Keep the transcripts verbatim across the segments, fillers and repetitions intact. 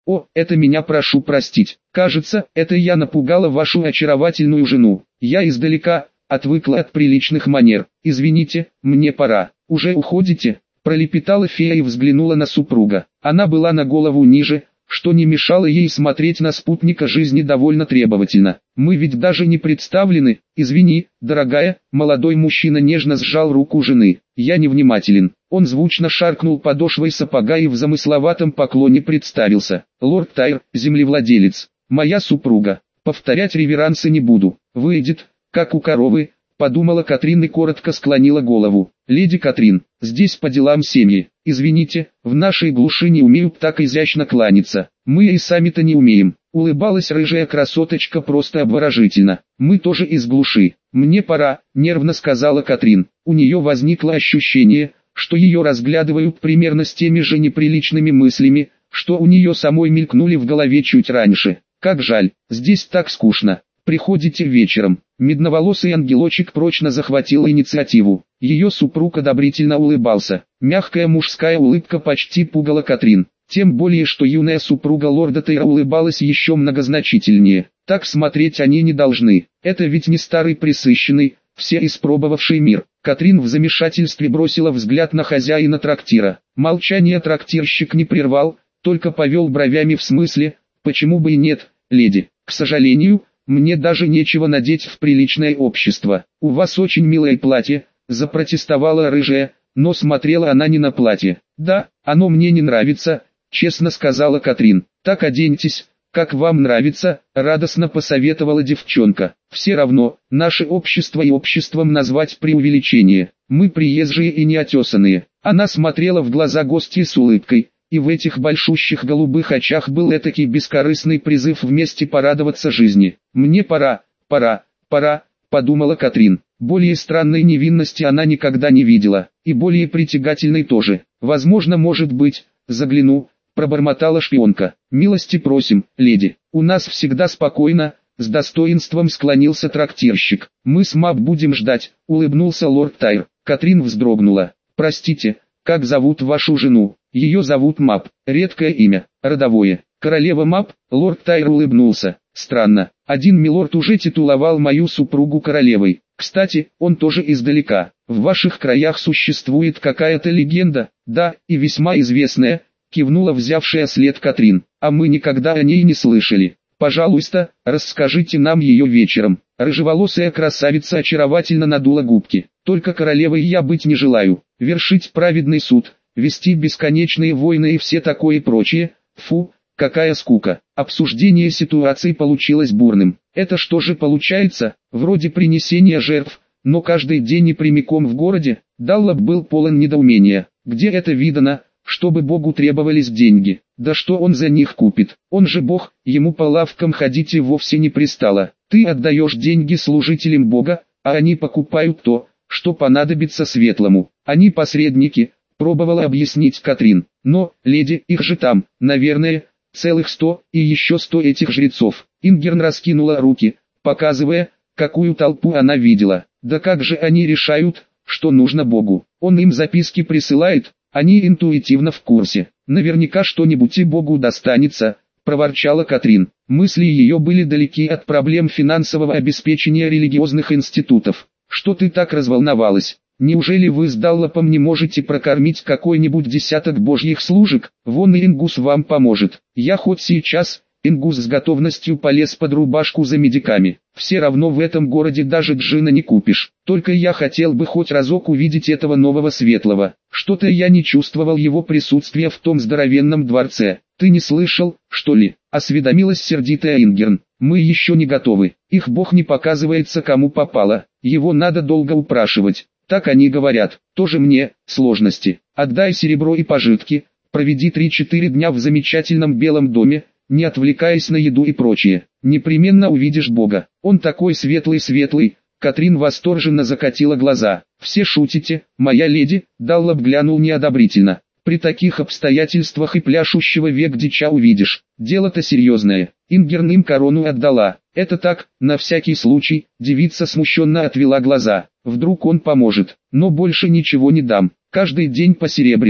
О, это меня прошу простить. Кажется, это я напугала вашу очаровательную жену. Я издалека, отвыкла от приличных манер. Извините, мне пора. Уже уходите? Пролепетала фея и взглянула на супруга. Она была на голову ниже, что не мешало ей смотреть на спутника жизни довольно требовательно. «Мы ведь даже не представлены, извини, дорогая», молодой мужчина нежно сжал руку жены. «Я невнимателен». Он звучно шаркнул подошвой сапога и в замысловатом поклоне представился. «Лорд Тайр, землевладелец, моя супруга. Повторять реверансы не буду. Выйдет, как у коровы», подумала Катрин и коротко склонила голову. «Леди Катрин, здесь по делам семьи. Извините, в нашей глуши не умеют так изящно кланяться. Мы и сами-то не умеем». Улыбалась рыжая красоточка просто обворожительно. «Мы тоже из глуши. Мне пора», нервно сказала Катрин. У нее возникло ощущение, что ее разглядывают примерно с теми же неприличными мыслями, что у нее самой мелькнули в голове чуть раньше. «Как жаль, здесь так скучно. Приходите вечером». Медноволосый ангелочек прочно захватил инициативу. Ее супруг одобрительно улыбался. Мягкая мужская улыбка почти пугала Катрин. Тем более, что юная супруга лорда Тейра улыбалась еще многозначительнее. Так смотреть они не должны. Это ведь не старый пресыщенный, все испробовавший мир. Катрин в замешательстве бросила взгляд на хозяина трактира. Молчание трактирщик не прервал, только повел бровями в смысле, почему бы и нет, леди. К сожалению, мне даже нечего надеть в приличное общество. У вас очень милое платье, запротестовала рыжая, но смотрела она не на платье. Да, оно мне не нравится, честно сказала Катрин. Так оденьтесь, как вам нравится, радостно посоветовала девчонка. Все равно, наше общество и обществом назвать преувеличение. Мы приезжие и неотесанные. Она смотрела в глаза гостьи с улыбкой. И в этих большущих голубых очах был этакий бескорыстный призыв вместе порадоваться жизни. «Мне пора, пора, пора», — подумала Катрин. Более странной невинности она никогда не видела, и более притягательной тоже. «Возможно, может быть, загляну», — пробормотала шпионка. «Милости просим, леди, у нас всегда спокойно», — с достоинством склонился трактирщик. «Мы с Мап будем ждать», — улыбнулся лорд Тайр. Катрин вздрогнула. «Простите, как зовут вашу жену?» «Ее зовут Мап, редкое имя, родовое». «Королева Мап», лорд Тайр улыбнулся. «Странно, один милорд уже титуловал мою супругу королевой. Кстати, он тоже издалека. В ваших краях существует какая-то легенда?» «Да, и весьма известная», кивнула взявшая след Катрин. «А мы никогда о ней не слышали. Пожалуйста, расскажите нам ее вечером». Рыжеволосая красавица очаровательно надула губки. «Только королевой я быть не желаю. Вершить праведный суд, вести бесконечные войны и все такое прочее. Фу, какая скука». Обсуждение ситуации получилось бурным. Это что же получается, вроде принесения жертв, но каждый день и прямиком в городе? Даллаб был полон недоумения. Где это видано, чтобы Богу требовались деньги? Да что он за них купит? Он же Бог, ему по лавкам ходить и вовсе не пристало. Ты отдаешь деньги служителям Бога, а они покупают то, что понадобится светлому. Они посредники, пробовала объяснить Катрин. Но, леди, их же там, наверное, целых сто, и еще сто этих жрецов. Ингерн раскинула руки, показывая, какую толпу она видела. Да как же они решают, что нужно Богу? Он им записки присылает, они интуитивно в курсе. Наверняка что-нибудь и Богу достанется, проворчала Катрин. Мысли ее были далеки от проблем финансового обеспечения религиозных институтов. Что ты так разволновалась? Неужели вы с Даллапом не можете прокормить какой-нибудь десяток божьих служек? Вон и Ингус вам поможет. Я хоть сейчас... Ингус с готовностью полез под рубашку за медиками. Все равно в этом городе даже джина не купишь. Только я хотел бы хоть разок увидеть этого нового светлого. Что-то я не чувствовал его присутствия в том здоровенном дворце. Ты не слышал, что ли? Осведомилась сердитая Ингерн. Мы еще не готовы. Их бог не показывается кому попало. Его надо долго упрашивать. Так они говорят. Тоже мне, сложности. Отдай серебро и пожитки. Проведи три-четыре дня в замечательном белом доме, не отвлекаясь на еду и прочее. Непременно увидишь Бога. Он такой светлый-светлый. Катрин восторженно закатила глаза. Все шутите, моя леди? Даллаб глянул неодобрительно. При таких обстоятельствах и пляшущего век дича увидишь. Дело-то серьезное. Ингерн им корону отдала. Это так, на всякий случай. Девица смущенно отвела глаза. Вдруг он поможет. Но больше ничего не дам. Каждый день по серебряному.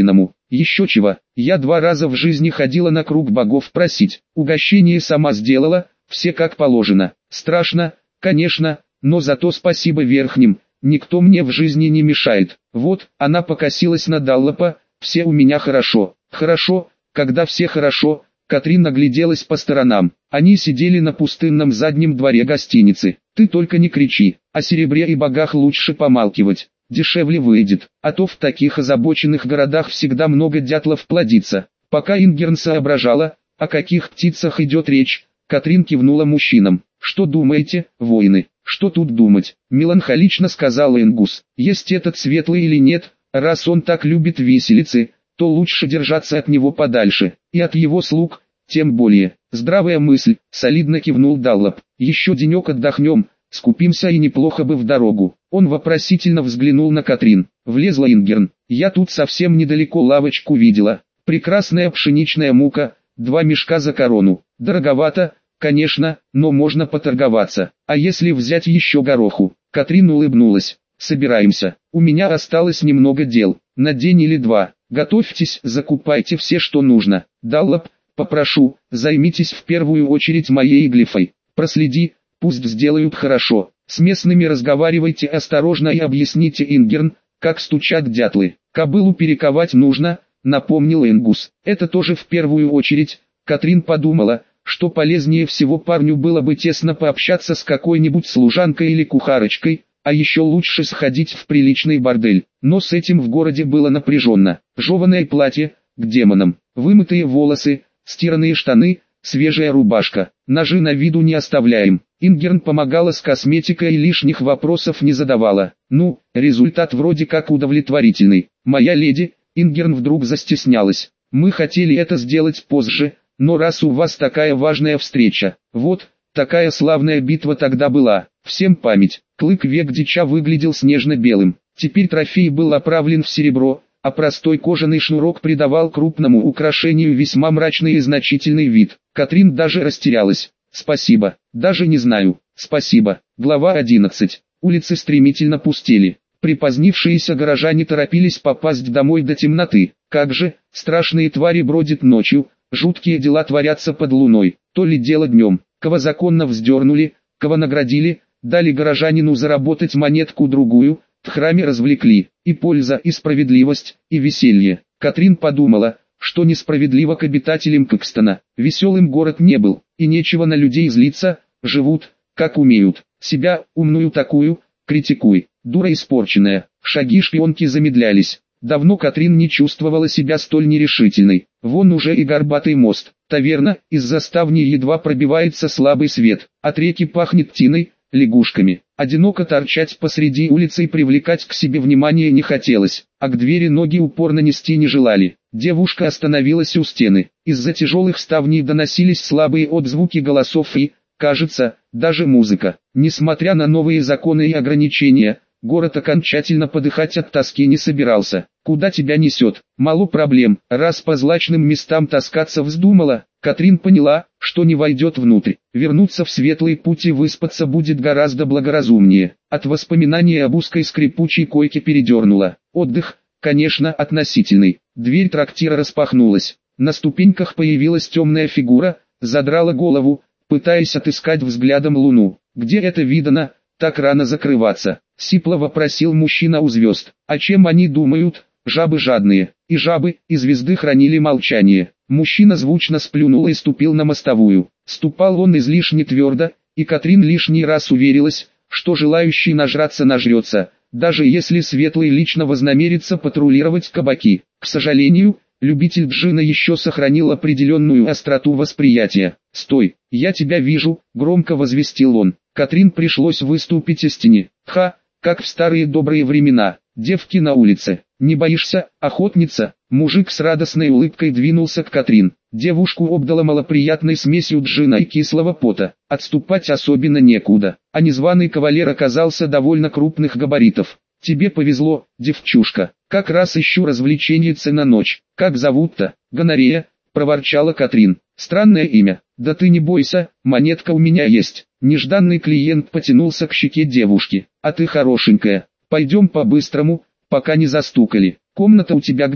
Еще чего, я два раза в жизни ходила на круг богов просить, угощение сама сделала, все как положено. Страшно, конечно, но зато спасибо верхним, никто мне в жизни не мешает. Вот, она покосилась на Даллопа, все у меня хорошо. Хорошо, когда все хорошо. Катрин огляделась по сторонам. Они сидели на пустынном заднем дворе гостиницы. Ты только не кричи, о серебре и богах лучше помалкивать. Дешевле выйдет, а то в таких озабоченных городах всегда много дятлов плодится. Пока Ингерн соображала, о каких птицах идет речь, Катрин кивнула мужчинам. Что думаете, воины? Что тут думать? Меланхолично сказал Ингус. Есть этот светлый или нет, раз он так любит виселицы, то лучше держаться от него подальше, и от его слуг, тем более. Здравая мысль, солидно кивнул Даллоп. Еще денек отдохнем, скупимся и неплохо бы в дорогу. Он вопросительно взглянул на Катрин. Влезла Ингерн. Я тут совсем недалеко лавочку видела. Прекрасная пшеничная мука, два мешка за корону. Дороговато, конечно, но можно поторговаться. А если взять еще гороху? Катрин улыбнулась. Собираемся. У меня осталось немного дел, на день или два. Готовьтесь, закупайте все, что нужно. Даллоп, попрошу, займитесь в первую очередь моей глифой. Проследи, пусть сделают хорошо. С местными разговаривайте осторожно и объясните Ингерн, как стучат дятлы. Кобылу перековать нужно, напомнил Ингус. Это тоже в первую очередь. Катрин подумала, что полезнее всего парню было бы тесно пообщаться с какой-нибудь служанкой или кухарочкой, а еще лучше сходить в приличный бордель. Но с этим в городе было напряженно. Жеваное платье, к демонам, вымытые волосы, стиранные штаны, свежая рубашка. Ножи на виду не оставляем. Ингерн помогала с косметикой и лишних вопросов не задавала. Ну, результат вроде как удовлетворительный. Моя леди, Ингерн вдруг застеснялась. Мы хотели это сделать позже, но раз у вас такая важная встреча, вот, такая славная битва тогда была. Всем память. Клык век дича выглядел снежно-белым. Теперь трофей был оправлен в серебро, а простой кожаный шнурок придавал крупному украшению весьма мрачный и значительный вид. Катрин даже растерялась. Спасибо. Даже не знаю. Спасибо. Глава одиннадцать. Улицы стремительно пустели. Припозднившиеся горожане торопились попасть домой до темноты. Как же, страшные твари бродят ночью, жуткие дела творятся под луной. То ли дело днем. Кого законно вздернули, кого наградили, дали горожанину заработать монетку-другую, в храме развлекли. И польза, и справедливость, и веселье. Катрин подумала, что несправедливо к обитателям Кэкстона. Веселым город не был, и нечего на людей злиться, живут, как умеют. Себя, умную такую, критикуй. Дура испорченная. Шаги шпионки замедлялись. Давно Катрин не чувствовала себя столь нерешительной. Вон уже и горбатый мост. Таверна, из-за ставни едва пробивается слабый свет. От реки пахнет тиной, лягушками. Одиноко торчать посреди улицы и привлекать к себе внимание не хотелось, а к двери ноги упорно нести не желали. Девушка остановилась у стены. Из-за тяжелых ставней доносились слабые отзвуки голосов и, кажется, даже музыка. Несмотря на новые законы и ограничения, город окончательно подыхать от тоски не собирался. Куда тебя несет? Мало проблем. Раз по злачным местам таскаться вздумала, Катрин поняла, что не войдет внутрь. Вернуться в светлый путь и выспаться будет гораздо благоразумнее. От воспоминания об узкой скрипучей койке передернула. Отдых, конечно, относительный. Дверь трактира распахнулась. На ступеньках появилась темная фигура, задрала голову, пытаясь отыскать взглядом луну. Где это видано, так рано закрываться? Сипло вопросил мужчина у звезд. О чем они думают? Жабы жадные. И жабы, и звезды хранили молчание. Мужчина звучно сплюнул и ступил на мостовую. Ступал он излишне твердо, и Катрин лишний раз уверилась, что желающий нажраться нажрется, даже если Светлый лично вознамерится патрулировать кабаки. К сожалению, любитель джина еще сохранил определенную остроту восприятия. «Стой, я тебя вижу», — громко возвестил он. Катрин пришлось выступить из тени. «Ха, как в старые добрые времена, девки на улице. Не боишься, охотница?» Мужик с радостной улыбкой двинулся к Катрин. Девушку обдало малоприятной смесью джина и кислого пота. Отступать особенно некуда, а незваный кавалер оказался довольно крупных габаритов. «Тебе повезло, девчушка, как раз ищу развлеченницы на ночь. Как зовут-то?» «Гонорея», — проворчала Катрин. «Странное имя. Да ты не бойся, монетка у меня есть». Нежданный клиент потянулся к щеке девушки. «А ты хорошенькая. Пойдем по-быстрому, пока не застукали. Комната у тебя где?»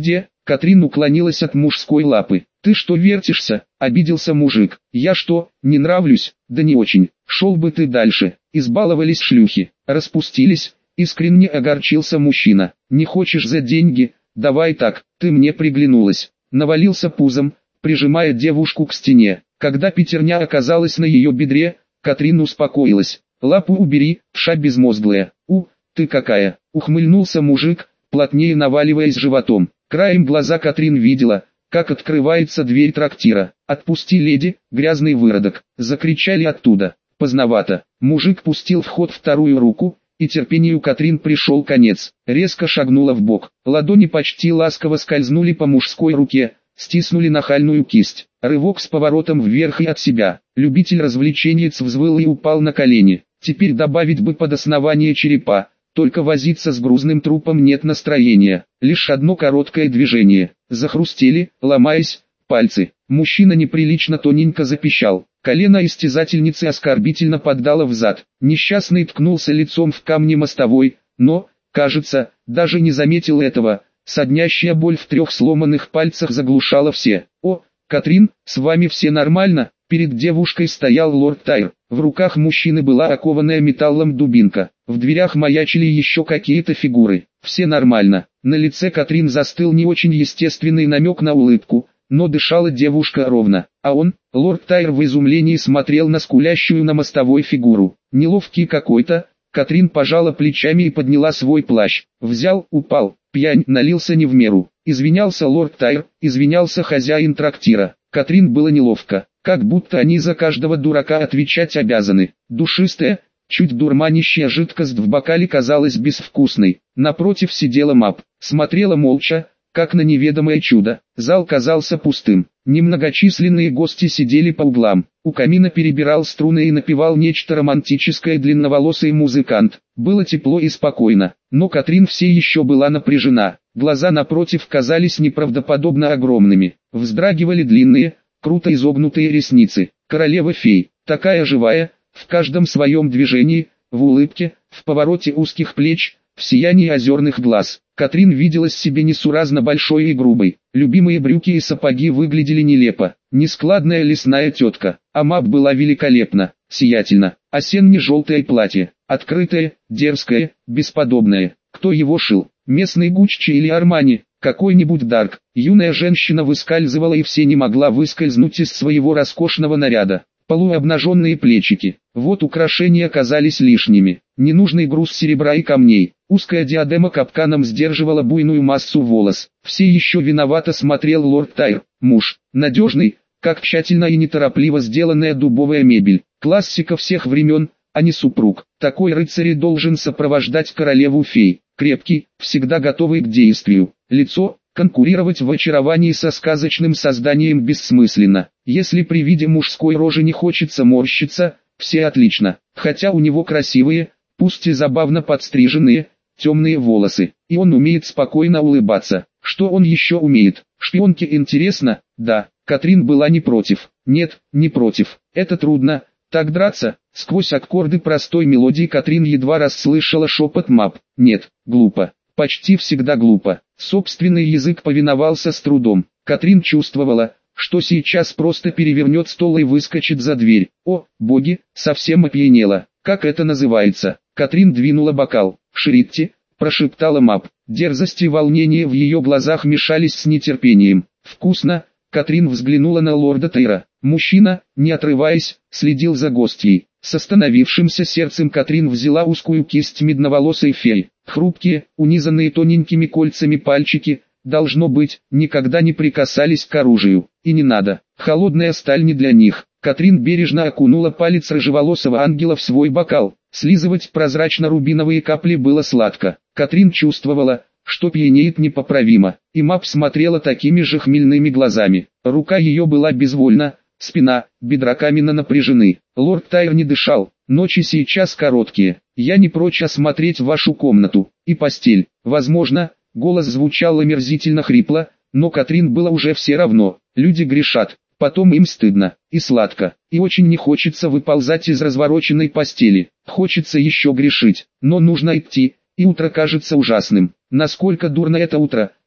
Катрин уклонилась от мужской лапы. «Ты что вертишься?» – обиделся мужик. «Я что, не нравлюсь?» «Да не очень. Шел бы ты дальше». Избаловались шлюхи. Распустились. Искренне огорчился мужчина. «Не хочешь за деньги? Давай так, ты мне приглянулась». Навалился пузом, прижимая девушку к стене. Когда пятерня оказалась на ее бедре, Катрин успокоилась. «Лапу убери, вша безмозглая». «У, ты какая!» – ухмыльнулся мужик, плотнее наваливаясь животом. Краем глаза Катрин видела, как открывается дверь трактира. «Отпусти, леди, грязный выродок!» – закричали оттуда. Поздновато. Мужик пустил в ход вторую руку, и терпению Катрин пришел конец. Резко шагнула в бок. Ладони почти ласково скользнули по мужской руке, стиснули нахальную кисть. Рывок с поворотом вверх и от себя. Любитель развлеченец взвыл и упал на колени. Теперь добавить бы под основание черепа. Только возиться с грузным трупом нет настроения. Лишь одно короткое движение. Захрустели, ломаясь, пальцы. Мужчина неприлично тоненько запищал. Колено истязательницы оскорбительно поддало взад. Несчастный ткнулся лицом в камни мостовой, но, кажется, даже не заметил этого. Соднящая боль в трех сломанных пальцах заглушала все. «О, Катрин, с вами все нормально?» Перед девушкой стоял лорд Тайр. В руках мужчины была окованная металлом дубинка. В дверях маячили еще какие-то фигуры. Все нормально. На лице Катрин застыл не очень естественный намек на улыбку, но дышала девушка ровно. А он, лорд Тайр, в изумлении смотрел на скулящую на мостовой фигуру. Неловкий какой-то. Катрин пожала плечами и подняла свой плащ. Взял, упал. Пьянь, налился не в меру. Извинялся лорд Тайр, извинялся хозяин трактира. Катрин было неловко, как будто они за каждого дурака отвечать обязаны. Душистая, чуть дурманящая жидкость в бокале казалась безвкусной. Напротив сидела Мап, смотрела молча, как на неведомое чудо. Зал казался пустым. Немногочисленные гости сидели по углам. У камина перебирал струны и напевал нечто романтическое длинноволосый музыкант. Было тепло и спокойно, но Катрин все еще была напряжена. Глаза напротив казались неправдоподобно огромными. Вздрагивали длинные, круто изогнутые ресницы. Королева-фей, такая живая, в каждом своем движении, в улыбке, в повороте узких плеч, в сиянии озерных глаз. Катрин виделась себе несуразно большой и грубой. Любимые брюки и сапоги выглядели нелепо. Нескладная лесная тетка. А Мап была великолепна, сиятельна. Осенне-желтое платье. Открытое, дерзкое, бесподобное. Кто его шил? Местный Гуччи или Армани? Какой-нибудь Дарк. Юная женщина выскальзывала и все не могла выскользнуть из своего роскошного наряда. Полуобнаженные плечики. Вот украшения казались лишними. Ненужный груз серебра и камней. Узкая диадема капканом сдерживала буйную массу волос. Все еще виновато смотрел лорд Тайр. Муж. Надежный, как тщательно и неторопливо сделанная дубовая мебель. Классика всех времен, а не супруг. Такой рыцарь должен сопровождать королеву-фей. Крепкий, всегда готовый к действию. Лицо. Конкурировать в очаровании со сказочным созданием бессмысленно. Если при виде мужской рожи не хочется морщиться, все отлично. Хотя у него красивые, пусть и забавно подстриженные, темные волосы. И он умеет спокойно улыбаться. Что он еще умеет? Шпионке интересно? Да, Катрин была не против. Нет, не против. Это трудно. Так драться? Сквозь аккорды простой мелодии Катрин едва расслышала шепот Мап. Нет, глупо. Почти всегда глупо. Собственный язык повиновался с трудом. Катрин чувствовала, что сейчас просто перевернет стол и выскочит за дверь. О, боги, совсем опьянела. Как это называется? Катрин двинула бокал. «Шритти», прошептала Мап. Дерзость и волнение в ее глазах мешались с нетерпением. «Вкусно». Катрин взглянула на лорда Тайра. Мужчина, не отрываясь, следил за гостьей. С остановившимся сердцем Катрин взяла узкую кисть медноволосой феи. Хрупкие, унизанные тоненькими кольцами пальчики, должно быть, никогда не прикасались к оружию. И не надо, холодная сталь не для них. Катрин бережно окунула палец рыжеволосого ангела в свой бокал. Слизывать прозрачно-рубиновые капли было сладко. Катрин чувствовала, что пьянеет непоправимо, и Мап смотрела такими же хмельными глазами. Рука ее была безвольна, спина, бедра каменно напряжены. Лорд Тайр не дышал. Ночи сейчас короткие. Я не прочь осмотреть вашу комнату и постель. Возможно, голос звучал омерзительно хрипло, но Катрин было уже все равно. Люди грешат, потом им стыдно и сладко, и очень не хочется выползать из развороченной постели. Хочется еще грешить, но нужно идти, и утро кажется ужасным. Насколько дурно это утро,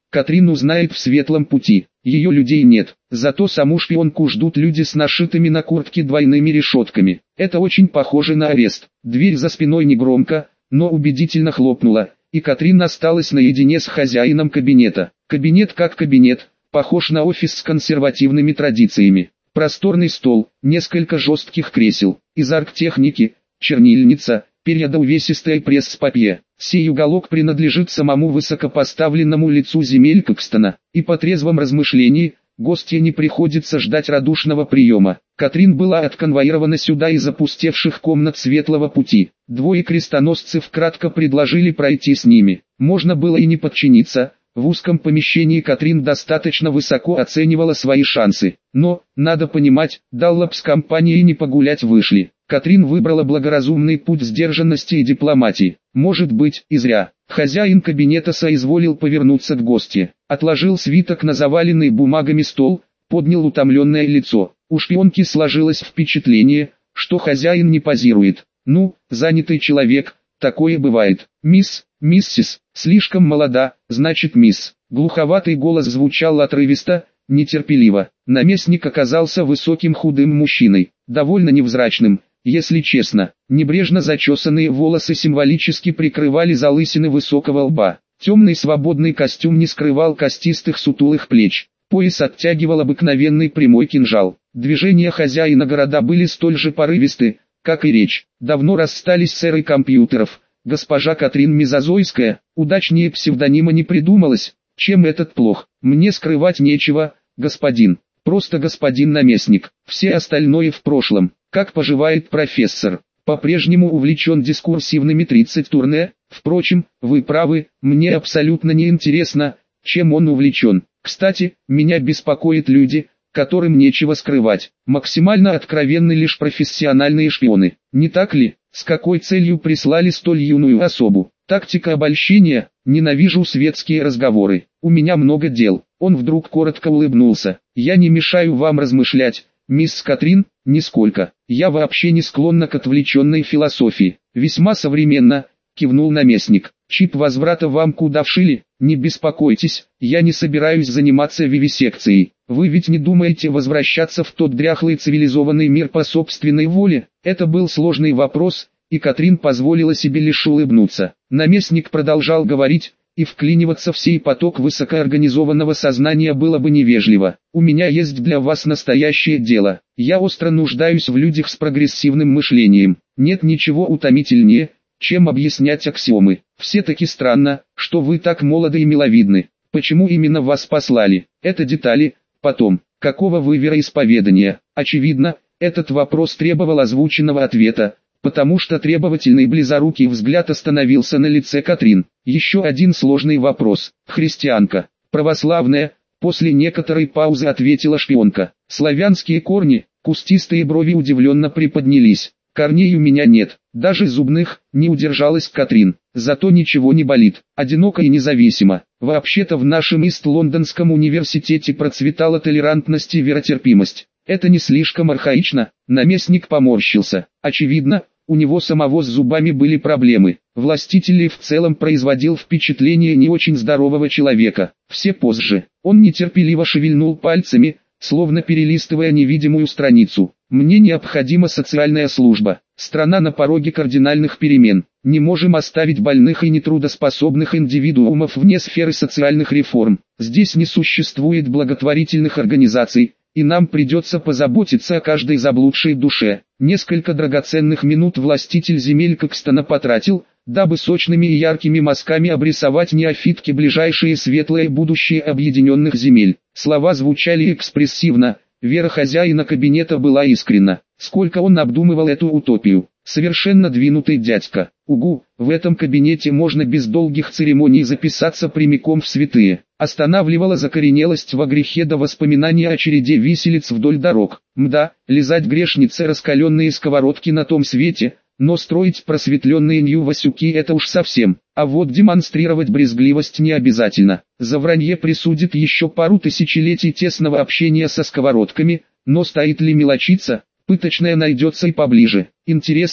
Катрин узнает в светлом пути. Ее людей нет, зато саму шпионку ждут люди с нашитыми на куртке двойными решетками. Это очень похоже на арест. Дверь за спиной негромко, но убедительно хлопнула, и Катрин осталась наедине с хозяином кабинета. Кабинет как кабинет, похож на офис с консервативными традициями. Просторный стол, несколько жестких кресел, из арктехники, чернильница, перья увесистая пресс-папье. Сей уголок принадлежит самому высокопоставленному лицу земель Кокстона, и по трезвом размышлении, гостье не приходится ждать радушного приема. Катрин была отконвоирована сюда из опустевших комнат светлого пути. Двое крестоносцев кратко предложили пройти с ними. Можно было и не подчиниться. В узком помещении Катрин достаточно высоко оценивала свои шансы. Но, надо понимать, Даллоп с компанией не погулять вышли. Катрин выбрала благоразумный путь сдержанности и дипломатии. Может быть, и зря. Хозяин кабинета соизволил повернуться к гостье. Отложил свиток на заваленный бумагами стол, поднял утомленное лицо. У шпионки сложилось впечатление, что хозяин не позирует. Ну, занятый человек, такое бывает. Мисс, миссис, слишком молода, значит мисс. Глуховатый голос звучал отрывисто, нетерпеливо. Наместник оказался высоким худым мужчиной, довольно невзрачным, если честно. Небрежно зачесанные волосы символически прикрывали залысины высокого лба. Темный свободный костюм не скрывал костистых сутулых плеч. Пояс оттягивал обыкновенный прямой кинжал. Движения хозяина города были столь же порывисты, как и речь. Давно расстались с эрой компьютеров. Госпожа Катрин Мезозойская, удачнее псевдонима не придумалось. Чем этот плох? Мне скрывать нечего, господин. Просто господин наместник. Все остальное в прошлом. Как поживает профессор? По-прежнему увлечен дискурсивными тридцать турне. Впрочем, вы правы, мне абсолютно не интересно, чем он увлечен. Кстати, меня беспокоят люди, которым нечего скрывать. Максимально откровенны лишь профессиональные шпионы. Не так ли? С какой целью прислали столь юную особу? Тактика обольщения. Ненавижу светские разговоры. У меня много дел. Он вдруг коротко улыбнулся. Я не мешаю вам размышлять, мисс Катрин, нисколько. Я вообще не склонна к отвлеченной философии. Весьма современно, кивнул наместник. Чип возврата вам куда вшили? Не беспокойтесь, я не собираюсь заниматься вивисекцией. Вы ведь не думаете возвращаться в тот дряхлый цивилизованный мир по собственной воле? Это был сложный вопрос, и Катрин позволила себе лишь улыбнуться. Наместник продолжал говорить, и вклиниваться в сей поток высокоорганизованного сознания было бы невежливо. У меня есть для вас настоящее дело. Я остро нуждаюсь в людях с прогрессивным мышлением. Нет ничего утомительнее, чем объяснять аксиомы. Все-таки странно, что вы так молоды и миловидны. Почему именно вас послали? Это детали. Потом, какого вы вероисповедания? Очевидно, этот вопрос требовал озвученного ответа, потому что требовательный близорукий взгляд остановился на лице Катрин. Еще один сложный вопрос. Христианка, православная, после некоторой паузы ответила шпионка. Славянские корни, кустистые брови удивленно приподнялись. Корней у меня нет, даже зубных, не удержалась Катрин. Зато ничего не болит, одиноко и независимо. Вообще-то в нашем Ист-Лондонском университете процветала толерантность и веротерпимость. Это не слишком архаично? Наместник поморщился. Очевидно, у него самого с зубами были проблемы. Властитель в целом производил впечатление не очень здорового человека. Все позже. Он нетерпеливо шевельнул пальцами, словно перелистывая невидимую страницу. Мне необходима социальная служба. Страна на пороге кардинальных перемен. Не можем оставить больных и нетрудоспособных индивидуумов вне сферы социальных реформ. Здесь не существует благотворительных организаций, и нам придется позаботиться о каждой заблудшей душе. Несколько драгоценных минут властитель земель Кокстона потратил, дабы сочными и яркими мазками обрисовать неофитке ближайшее светлое будущее объединенных земель. Слова звучали экспрессивно, вера хозяина кабинета была искренна. Сколько он обдумывал эту утопию. Совершенно двинутый дядька. Угу, в этом кабинете можно без долгих церемоний записаться прямиком в святые. Останавливала закоренелость во грехе до воспоминания о череде виселиц вдоль дорог. Мда, лизать грешнице раскаленные сковородки на том свете, но строить просветленные Нью-Васюки это уж совсем. А вот демонстрировать брезгливость не обязательно. За вранье присудит еще пару тысячелетий тесного общения со сковородками, но стоит ли мелочиться? Пыточная найдется и поближе. Интересно,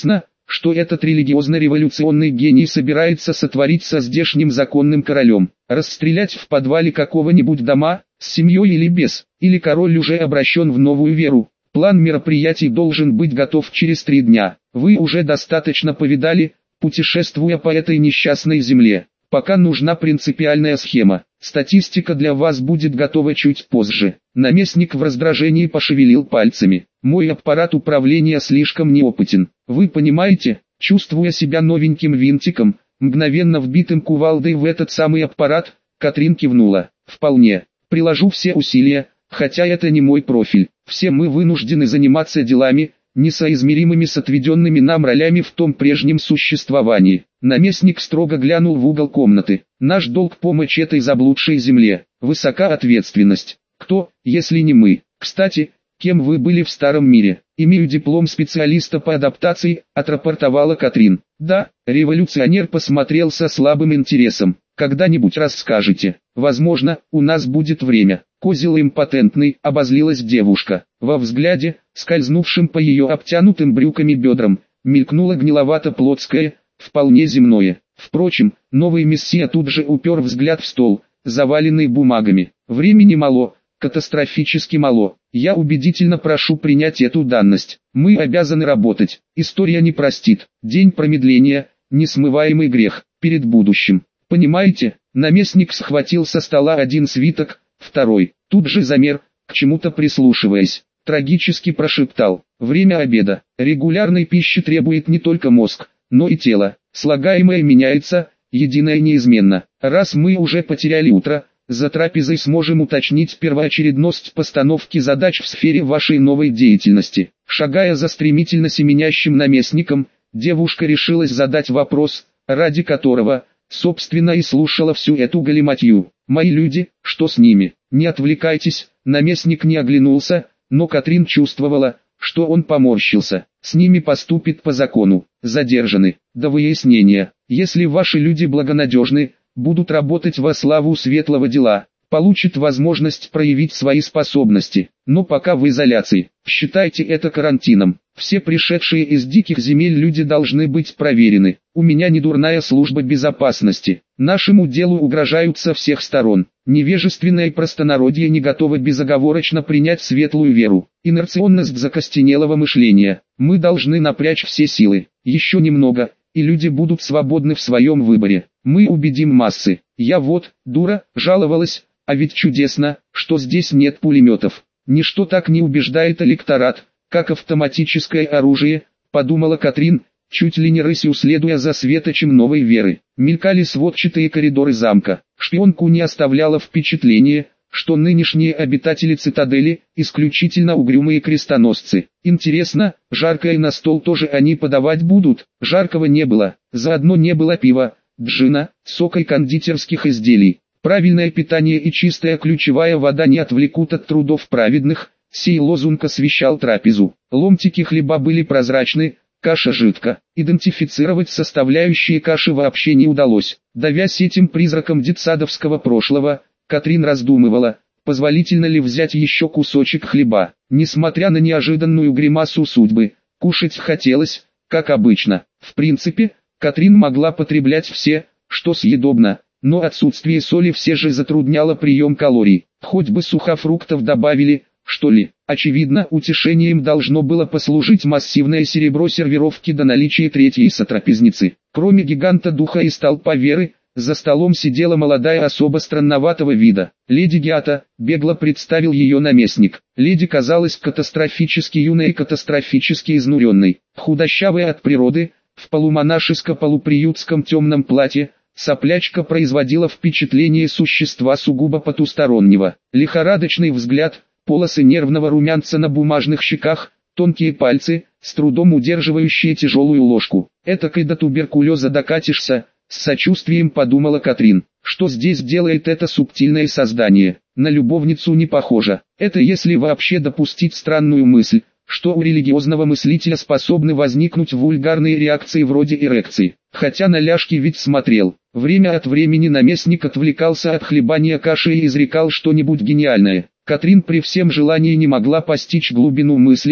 что этот религиозно-революционный гений собирается сотворить со здешним законным королем. Расстрелять в подвале какого-нибудь дома, с семьей или без, или король уже обращен в новую веру. План мероприятий должен быть готов через три дня. Вы уже достаточно повидали, путешествуя по этой несчастной земле. Пока нужна принципиальная схема. Статистика для вас будет готова чуть позже. Наместник в раздражении пошевелил пальцами. Мой аппарат управления слишком неопытен. Вы понимаете, чувствуя себя новеньким винтиком, мгновенно вбитым кувалдой в этот самый аппарат, Катрин кивнула. Вполне. Приложу все усилия, хотя это не мой профиль. Все мы вынуждены заниматься делами, несоизмеримыми с отведенными нам ролями в том прежнем существовании. Наместник строго глянул в угол комнаты. Наш долг помочь этой заблудшей земле. Высока ответственность. Кто, если не мы? Кстати, кем вы были в старом мире? Имею диплом специалиста по адаптации, отрапортовала Катрин. Да, революционер посмотрел со слабым интересом. Когда-нибудь расскажете. Возможно, у нас будет время. Козел импотентный, обозлилась девушка. Во взгляде, скользнувшем по ее обтянутым брюками бедрам, мелькнуло гниловато-плотское, вполне земное. Впрочем, новый мессия тут же упер взгляд в стол, заваленный бумагами. Времени мало, катастрофически мало. Я убедительно прошу принять эту данность. Мы обязаны работать. История не простит. День промедления, несмываемый грех, перед будущим. Понимаете, наместник схватил со стола один свиток, второй, тут же замер, к чему-то прислушиваясь. Трагически прошептал: время обеда. Регулярной пищи требует не только мозг, но и тело. Слагаемое меняется, единое неизменно. Раз мы уже потеряли утро, за трапезой сможем уточнить первоочередность постановки задач в сфере вашей новой деятельности. Шагая за стремительно семенящим наместником, девушка решилась задать вопрос, ради которого, собственно, и слушала всю эту галиматью. Мои люди, что с ними? Не отвлекайтесь. Наместник не оглянулся, но Катрин чувствовала, что он поморщился. С ними поступит по закону. Задержаны. До выяснения. Если ваши люди благонадежны, будут работать во славу светлого дела, получат возможность проявить свои способности. Но пока в изоляции. Считайте это карантином. Все пришедшие из диких земель люди должны быть проверены. У меня не дурная служба безопасности. Нашему делу угрожают со всех сторон. Невежественное простонародье не готово безоговорочно принять светлую веру. Инерционность закостенелого мышления. Мы должны напрячь все силы. Еще немного, и люди будут свободны в своем выборе. Мы убедим массы. Я вот, дура, жаловалась, а ведь чудесно, что здесь нет пулеметов. Ничто так не убеждает электорат, как автоматическое оружие, подумала Катрин, чуть ли не рысью следуя за светочем новой веры. Мелькали сводчатые коридоры замка. Шпионку не оставляло впечатление, что нынешние обитатели цитадели – исключительно угрюмые крестоносцы. Интересно, жаркое на стол тоже они подавать будут? Жаркого не было, заодно не было пива, джина, сока и кондитерских изделий. Правильное питание и чистая ключевая вода не отвлекут от трудов праведных. Сей лозунг освещал трапезу. Ломтики хлеба были прозрачны, каша жидка. Идентифицировать составляющие каши вообще не удалось. Давясь этим призраком детсадовского прошлого, Катрин раздумывала, позволительно ли взять еще кусочек хлеба. Несмотря на неожиданную гримасу судьбы, кушать хотелось, как обычно. В принципе, Катрин могла потреблять все, что съедобно, но отсутствие соли все же затрудняло прием калорий. Хоть бы сухофруктов добавили, что ли. Очевидно, утешением должно было послужить массивное серебро сервировки до наличия третьей сотрапезницы. Кроме гиганта духа и столпа веры, за столом сидела молодая особа странноватого вида. Леди Гиата, бегло представил ее наместник. Леди казалась катастрофически юной и катастрофически изнуренной. Худощавая от природы, в полумонашеско-полуприютском темном платье, соплячка производила впечатление существа сугубо потустороннего. Лихорадочный взгляд, полосы нервного румянца на бумажных щеках, тонкие пальцы, с трудом удерживающие тяжелую ложку. «Этакой до туберкулеза докатишься», — с сочувствием подумала Катрин. «Что здесь делает это субтильное создание? На любовницу не похоже. Это если вообще допустить странную мысль, что у религиозного мыслителя способны возникнуть вульгарные реакции вроде эрекции. Хотя на ляжки ведь смотрел. Время от времени наместник отвлекался от хлебания каши и изрекал что-нибудь гениальное. Катрин при всем желании не могла постичь глубину мысли,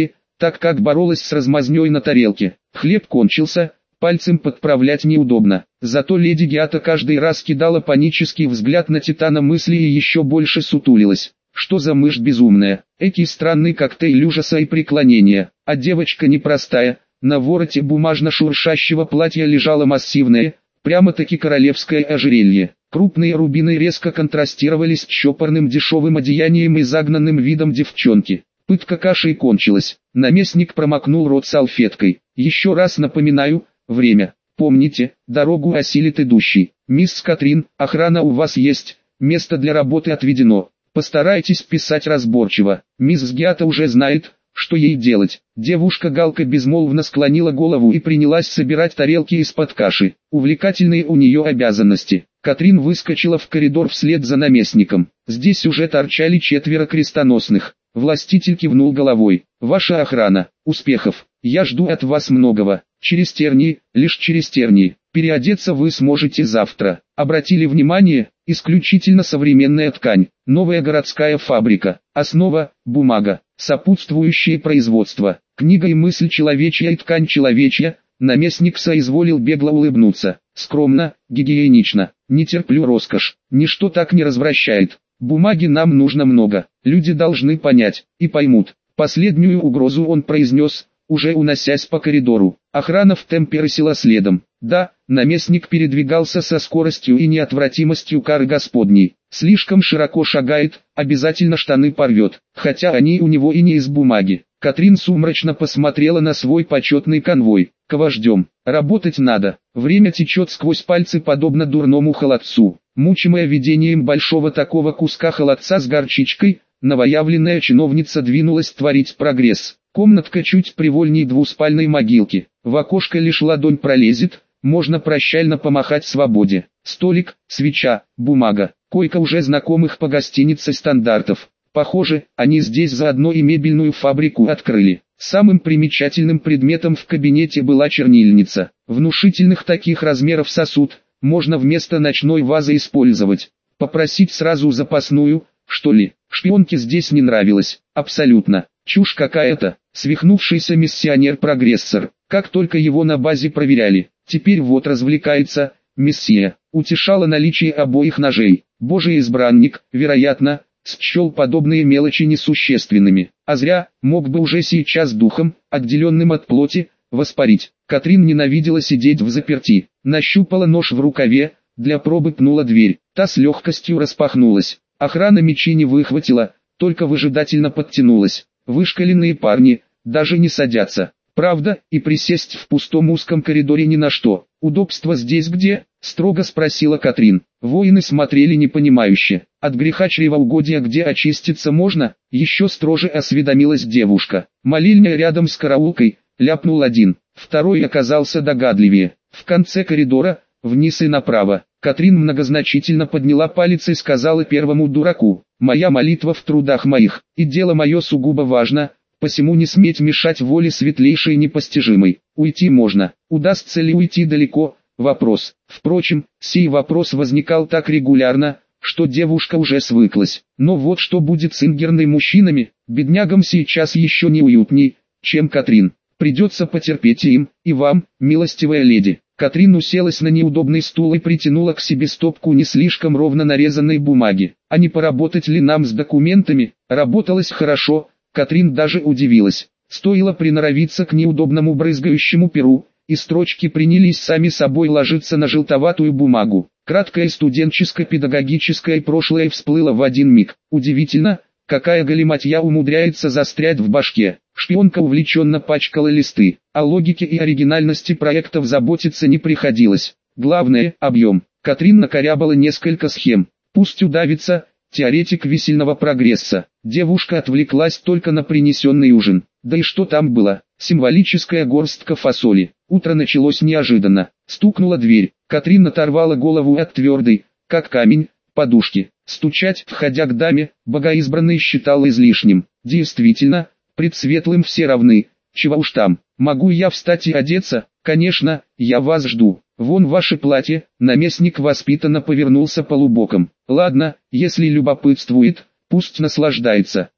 так как боролась с размазнёй на тарелке. Хлеб кончился, пальцем подправлять неудобно. Зато леди Гиата каждый раз кидала панический взгляд на Титана мысли и еще больше сутулилась. Что за мышь безумная, эти странный коктейль ужаса и преклонения, а девочка непростая. На вороте бумажно-шуршащего платья лежало массивное, прямо-таки королевское ожерелье. Крупные рубины резко контрастировали с чопорным дешевым одеянием и загнанным видом девчонки. Пытка кашей кончилась. Наместник промокнул рот салфеткой. Еще раз напоминаю, время. Помните, дорогу осилит идущий. Мисс Катрин, охрана у вас есть, место для работы отведено. Постарайтесь писать разборчиво. Мисс Гиата уже знает, что ей делать. Девушка-галка безмолвно склонила голову и принялась собирать тарелки из-под каши. Увлекательные у нее обязанности. Катрин выскочила в коридор вслед за наместником. Здесь уже торчали четверо крестоносных. Властитель кивнул головой. Ваша охрана. Успехов. Я жду от вас многого. Через тернии, лишь через тернии. Переодеться вы сможете завтра. Обратили внимание, исключительно современная ткань. Новая городская фабрика. Основа – бумага. Сопутствующее производство. Книга и мысль человечья и ткань человечья. Наместник соизволил бегло улыбнуться. Скромно, гигиенично. Не терплю роскошь. Ничто так не развращает. Бумаги нам нужно много. Люди должны понять и поймут. Последнюю угрозу он произнес, уже уносясь по коридору. Охрана в темпе рысила следом. Да, наместник передвигался со скоростью и неотвратимостью кары Господней. Слишком широко шагает, обязательно штаны порвет, хотя они у него и не из бумаги. Катрин сумрачно посмотрела на свой почетный конвой. К вождем. Работать надо. Время течет сквозь пальцы подобно дурному холодцу. Мучимая видением большого такого куска холодца с горчичкой, новоявленная чиновница двинулась творить прогресс. Комнатка чуть привольней двуспальной могилки. В окошко лишь ладонь пролезет, можно прощально помахать свободе. Столик, свеча, бумага, койка уже знакомых по гостинице стандартов. Похоже, они здесь заодно и мебельную фабрику открыли. Самым примечательным предметом в кабинете была чернильница. Внушительных таких размеров сосуд, можно вместо ночной вазы использовать. Попросить сразу запасную, что ли? Шпионке здесь не нравилось, абсолютно. Чушь какая-то, свихнувшийся миссионер-прогрессор. Как только его на базе проверяли, теперь вот развлекается, мессия. Утешало наличие обоих ножей. Божий избранник, вероятно, счел подобные мелочи несущественными. А зря, мог бы уже сейчас духом, отделенным от плоти, воспарить. Катрин ненавидела сидеть в заперти. Нащупала нож в рукаве, для пробы пнула дверь. Та с легкостью распахнулась. Охрана мечи не выхватила, только выжидательно подтянулась. Вышкаленные парни, даже не садятся. Правда, и присесть в пустом узком коридоре ни на что. Удобство здесь где? Строго спросила Катрин. Воины смотрели непонимающе. От греха чревоугодия где очиститься можно? Еще строже осведомилась девушка. Молильня рядом с караулкой, ляпнул один. Второй оказался догадливее. В конце коридора, вниз и направо. Катрин многозначительно подняла палец и сказала первому дураку: «Моя молитва в трудах моих, и дело мое сугубо важно, посему не сметь мешать воле светлейшей непостижимой. Уйти можно, удастся ли уйти далеко?» Вопрос. Впрочем, сей вопрос возникал так регулярно, что девушка уже свыклась. Но вот что будет с ингерной мужчинами, беднягам сейчас еще не уютней, чем Катрин. Придется потерпеть и им, и вам, милостивая леди. Катрин уселась на неудобный стул и притянула к себе стопку не слишком ровно нарезанной бумаги. А не поработать ли нам с документами? Работалось хорошо, Катрин даже удивилась. Стоило приноровиться к неудобному брызгающему перу, и строчки принялись сами собой ложиться на желтоватую бумагу. Краткое студенческо-педагогическое прошлое всплыло в один миг. Удивительно, какая галиматья умудряется застрять в башке. Шпионка увлеченно пачкала листы. О логике и оригинальности проектов заботиться не приходилось. Главное – объем. Катрин накорябала несколько схем. Пусть удавится, теоретик висельного прогресса. Девушка отвлеклась только на принесенный ужин. Да и что там было? Символическая горстка фасоли. Утро началось неожиданно. Стукнула дверь. Катрин оторвала голову от твердой, как камень, подушки. Стучать, входя к даме, богоизбранный считал излишним. Действительно, пред светлым все равны. Чего уж там. Могу я встать и одеться? Конечно, я вас жду. Вон ваше платье. Наместник воспитанно повернулся полубоком. Ладно, если любопытствует, пусть наслаждается.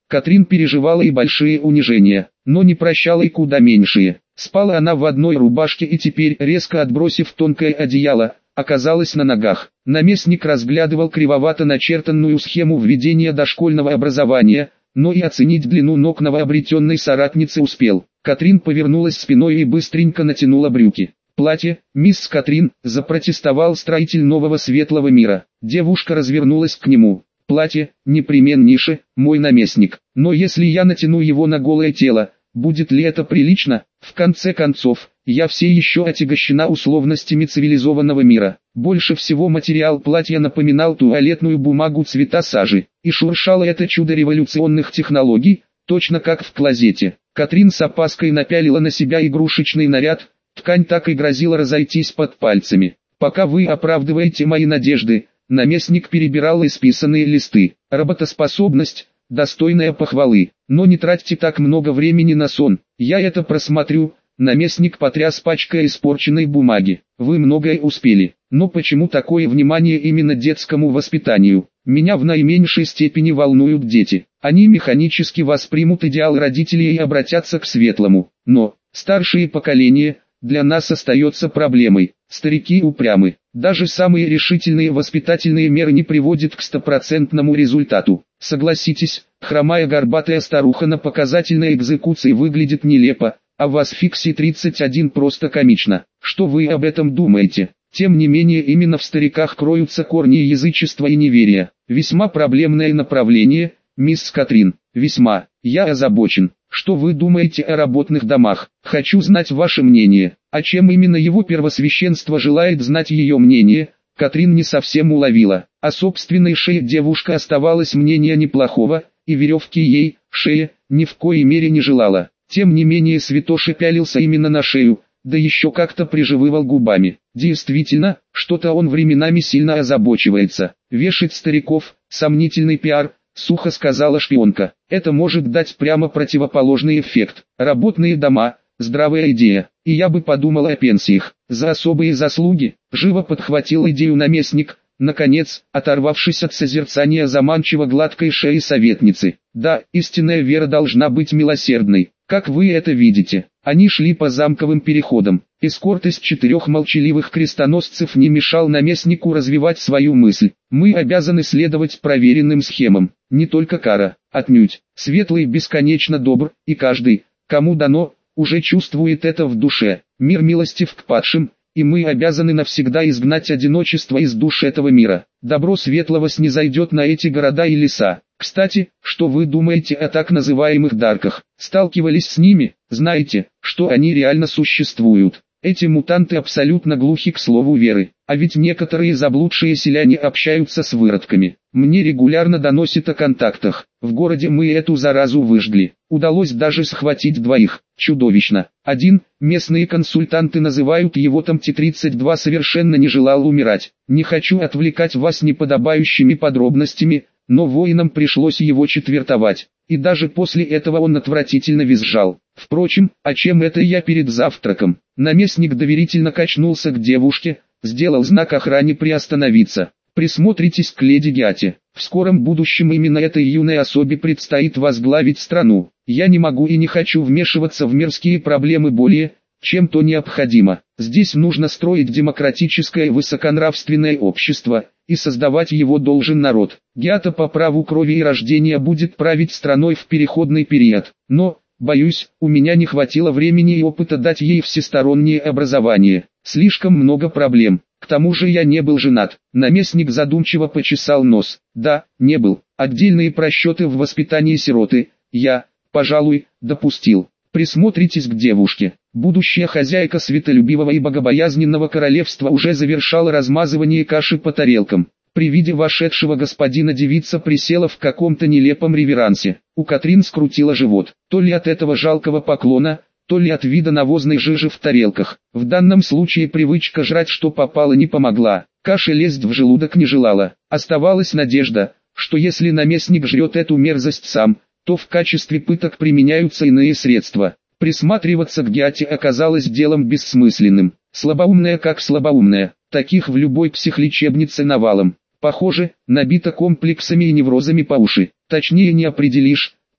Катрин переживала и большие унижения, но не прощала и куда меньшие. Спала она в одной рубашке и теперь, резко отбросив тонкое одеяло, оказалась на ногах. Наместник разглядывал кривовато начертанную схему введения дошкольного образования, но и оценить длину ног новообретенной соратницы успел. Катрин повернулась спиной и быстренько натянула брюки. «Платье, мисс Катрин», — запротестовал строитель нового светлого мира. Девушка развернулась к нему. «Платье, непременнейше, мой наместник, но если я натяну его на голое тело, будет ли это прилично? В конце концов, я все еще отягощена условностями цивилизованного мира». Больше всего материал платья напоминал туалетную бумагу цвета сажи, и шуршало это чудо революционных технологий, точно как в клозете. Катрин с опаской напялила на себя игрушечный наряд, ткань так и грозила разойтись под пальцами. «Пока вы оправдываете мои надежды», наместник перебирал исписанные листы. «Работоспособность, достойная похвалы, но не тратьте так много времени на сон, я это просмотрю». Наместник потряс пачкой испорченной бумаги. «Вы многое успели, но почему такое внимание именно детскому воспитанию? Меня в наименьшей степени волнуют дети. Они механически воспримут идеал родителей и обратятся к светлому. Но, старшие поколения, для нас остается проблемой. Старики упрямы. Даже самые решительные воспитательные меры не приводят к стопроцентному результату. Согласитесь, хромая горбатая старуха на показательной экзекуции выглядит нелепо, а в асфиксии тридцать один просто комично. Что вы об этом думаете? Тем не менее именно в стариках кроются корни язычества и неверия. Весьма проблемное направление, мисс Катрин, весьма. Я озабочен. Что вы думаете о работных домах? Хочу знать ваше мнение. О чем именно его первосвященство желает знать ее мнение? Катрин не совсем уловила. О собственной шее девушка оставалась мнения неплохого, и веревки ей, шея, ни в коей мере не желала. Тем не менее святоша пялился именно на шею, да еще как-то приживывал губами. Действительно, что-то он временами сильно озабочивается. Вешать стариков, сомнительный пиар, сухо сказала шпионка. Это может дать прямо противоположный эффект. Работные дома, здравая идея. И я бы подумал о пенсиях. За особые заслуги, живо подхватил идею наместник, наконец, оторвавшись от созерцания заманчиво гладкой шеи советницы. Да, истинная вера должна быть милосердной. Как вы это видите? Они шли по замковым переходам. Эскорт из четырех молчаливых крестоносцев не мешал наместнику развивать свою мысль. Мы обязаны следовать проверенным схемам. Не только кара, отнюдь. Светлый бесконечно добр, и каждый, кому дано, уже чувствует это в душе. Мир милостив к падшим, и мы обязаны навсегда изгнать одиночество из душ этого мира. Добро светлого снизойдет на эти города и леса. Кстати, что вы думаете о так называемых дарках? Сталкивались с ними? Знаете, что они реально существуют? Эти мутанты абсолютно глухи к слову веры. А ведь некоторые заблудшие селяне общаются с выродками. Мне регулярно доносят о контактах. В городе мы эту заразу выжгли. Удалось даже схватить двоих. Чудовищно. Один, местные консультанты называют его там Т тридцать два, совершенно не желал умирать. Не хочу отвлекать вас неподобающими подробностями, но воинам пришлось его четвертовать. И даже после этого он отвратительно визжал. Впрочем, а чем это я перед завтраком? Наместник доверительно качнулся к девушке, сделал знак охране приостановиться. Присмотритесь к леди Гиате. В скором будущем именно этой юной особе предстоит возглавить страну. Я не могу и не хочу вмешиваться в мирские проблемы более, чем то необходимо. Здесь нужно строить демократическое высоконравственное общество, и создавать его должен народ. Гиата по праву крови и рождения будет править страной в переходный период. Но, боюсь, у меня не хватило времени и опыта дать ей всестороннее образование. Слишком много проблем. К тому же я не был женат. Наместник задумчиво почесал нос. Да, не был. Отдельные просчеты в воспитании сироты я, пожалуй, допустил. Присмотритесь к девушке. Будущая хозяйка светолюбивого и богобоязненного королевства уже завершала размазывание каши по тарелкам. При виде вошедшего господина девица присела в каком-то нелепом реверансе. У Катрин скрутила живот. То ли от этого жалкого поклона, то ли от вида навозной жижи в тарелках. В данном случае привычка жрать что попало не помогла. Каша лезть в желудок не желала. Оставалась надежда, что если наместник жрет эту мерзость сам, то в качестве пыток применяются иные средства. Присматриваться к Гиате оказалось делом бессмысленным. Слабоумная как слабоумная, таких в любой психлечебнице навалом. Похоже, набита комплексами и неврозами по уши. Точнее не определишь,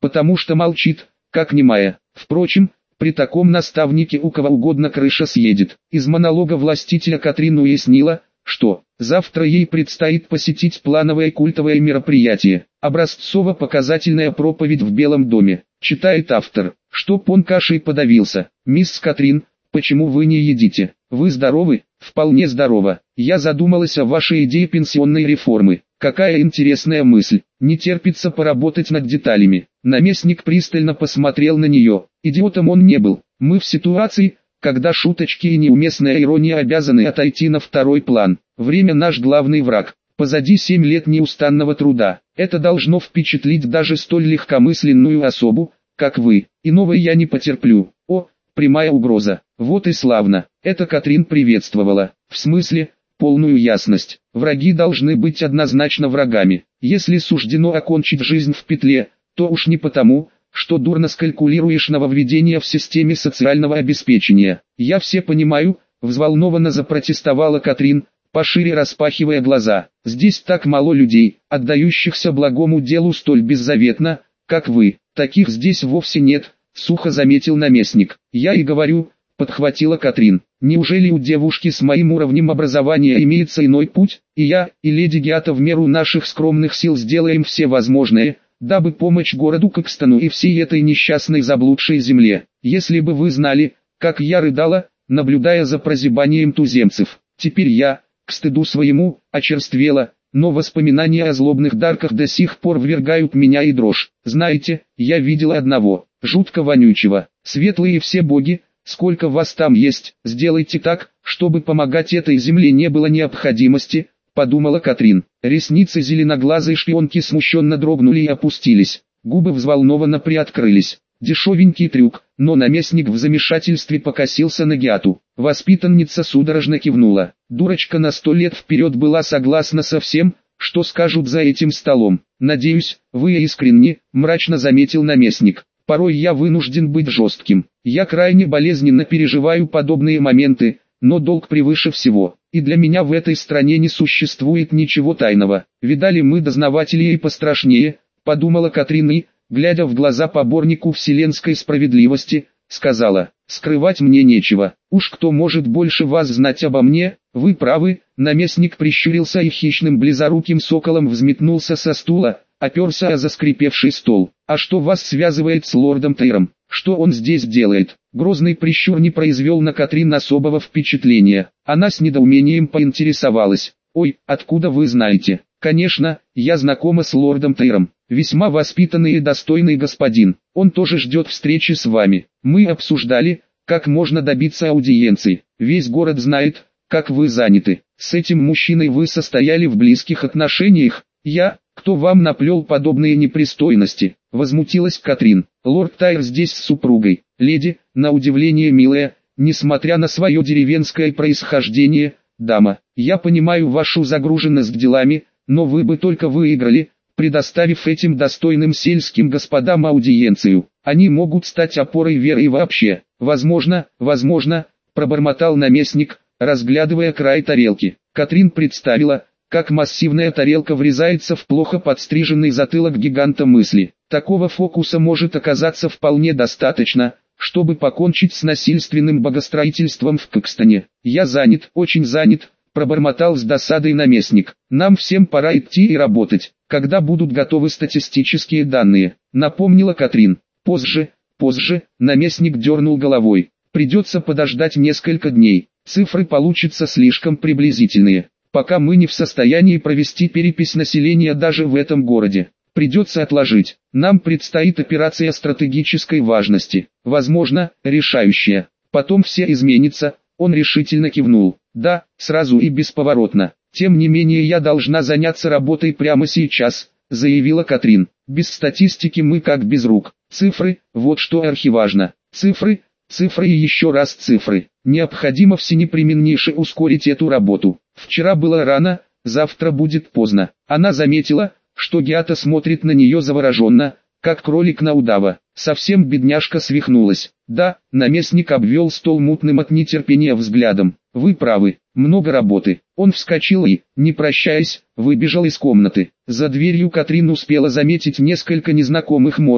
потому что молчит, как немая. Впрочем, при таком наставнике у кого угодно крыша съедет. Из монолога властителя Катрин уяснила, что завтра ей предстоит посетить плановое культовое мероприятие. Образцово-показательная проповедь в Белом доме. Читает автор. Чтоб он кашей подавился. Мисс Катрин, почему вы не едите? Вы здоровы? Вполне здорова. Я задумалась о вашей идее пенсионной реформы. Какая интересная мысль. Не терпится поработать над деталями. Наместник пристально посмотрел на нее. Идиотом он не был. Мы в ситуации, когда шуточки и неуместная ирония обязаны отойти на второй план. Время наш главный враг. Позади семь лет неустанного труда. Это должно впечатлить даже столь легкомысленную особу, как вы. Иного я не потерплю. О, прямая угроза. Вот и славно. Это Катрин приветствовала. В смысле, полную ясность. Враги должны быть однозначно врагами. Если суждено окончить жизнь в петле, то уж не потому, что дурно скалькулируешь нововведения в системе социального обеспечения. Я все понимаю, взволнованно запротестовала Катрин, пошире распахивая глаза. Здесь так мало людей, отдающихся благому делу столь беззаветно, как вы. Таких здесь вовсе нет, сухо заметил наместник. Я и говорю, подхватила Катрин. Неужели у девушки с моим уровнем образования имеется иной путь? И я, и леди Гиата в меру наших скромных сил сделаем все возможное, дабы помочь городу Кокстону и всей этой несчастной заблудшей земле. Если бы вы знали, как я рыдала, наблюдая за прозябанием туземцев. Теперь я, к стыду своему, очерствела, но воспоминания о злобных дарках до сих пор ввергают меня и дрожь. Знаете, я видела одного, жутко вонючего. Светлые все боги, сколько вас там есть, сделайте так, чтобы помогать этой земле не было необходимости, подумала Катрин. Ресницы зеленоглазой шпионки смущенно дрогнули и опустились, губы взволнованно приоткрылись. Дешевенький трюк, но наместник в замешательстве покосился на Гиату. Воспитанница судорожно кивнула. Дурочка на сто лет вперед была согласна со всем, что скажут за этим столом. «Надеюсь, вы искренне», — мрачно заметил наместник. «Порой я вынужден быть жестким. Я крайне болезненно переживаю подобные моменты, но долг превыше всего. И для меня в этой стране не существует ничего тайного. Видали мы дознавателей и пострашнее», — подумала Катрин и, глядя в глаза поборнику вселенской справедливости, сказала: «Скрывать мне нечего. Уж кто может больше вас знать обо мне? Вы правы». Наместник прищурился и хищным близоруким соколом взметнулся со стула, оперся о заскрипевший стол. «А что вас связывает с лордом Тейром? Что он здесь делает?» Грозный прищур не произвел на Катрин особого впечатления. Она с недоумением поинтересовалась: «Ой, откуда вы знаете?» «Конечно, я знакома с лордом Тейром. Весьма воспитанный и достойный господин. Он тоже ждет встречи с вами. Мы обсуждали, как можно добиться аудиенции. Весь город знает, как вы заняты. С этим мужчиной вы состояли в близких отношениях. Я, кто вам наплел подобные непристойности?» Возмутилась Катрин. «Лорд Тайр здесь с супругой. Леди, на удивление милая, несмотря на свое деревенское происхождение, дама. Я понимаю вашу загруженность делами, но вы бы только выиграли, предоставив этим достойным сельским господам аудиенцию. Они могут стать опорой веры и вообще. Возможно, возможно», пробормотал наместник, разглядывая край тарелки. Катрин представила, как массивная тарелка врезается в плохо подстриженный затылок гиганта мысли. Такого фокуса может оказаться вполне достаточно, чтобы покончить с насильственным богостроительством в Кокстоне. «Я занят, очень занят», пробормотал с досадой наместник. «Нам всем пора идти и работать. Когда будут готовы статистические данные?» Напомнила Катрин. «Позже, позже», наместник дернул головой. «Придется подождать несколько дней. Цифры получатся слишком приблизительные. Пока мы не в состоянии провести перепись населения даже в этом городе. Придется отложить. Нам предстоит операция стратегической важности. Возможно, решающая. Потом все изменится». Он решительно кивнул. «Да, сразу и бесповоротно. Тем не менее я должна заняться работой прямо сейчас», заявила Катрин. «Без статистики мы как без рук. Цифры, вот что архиважно. Цифры, цифры и еще раз цифры. Необходимо всенепременнейше ускорить эту работу. Вчера было рано, завтра будет поздно». Она заметила, что Гиата смотрит на нее завороженно, как кролик на удава. Совсем бедняжка свихнулась. «Да», наместник обвел стол мутным от нетерпения взглядом. «Вы правы, много работы». Он вскочил и, не прощаясь, выбежал из комнаты. За дверью Катрин успела заметить несколько незнакомых морд,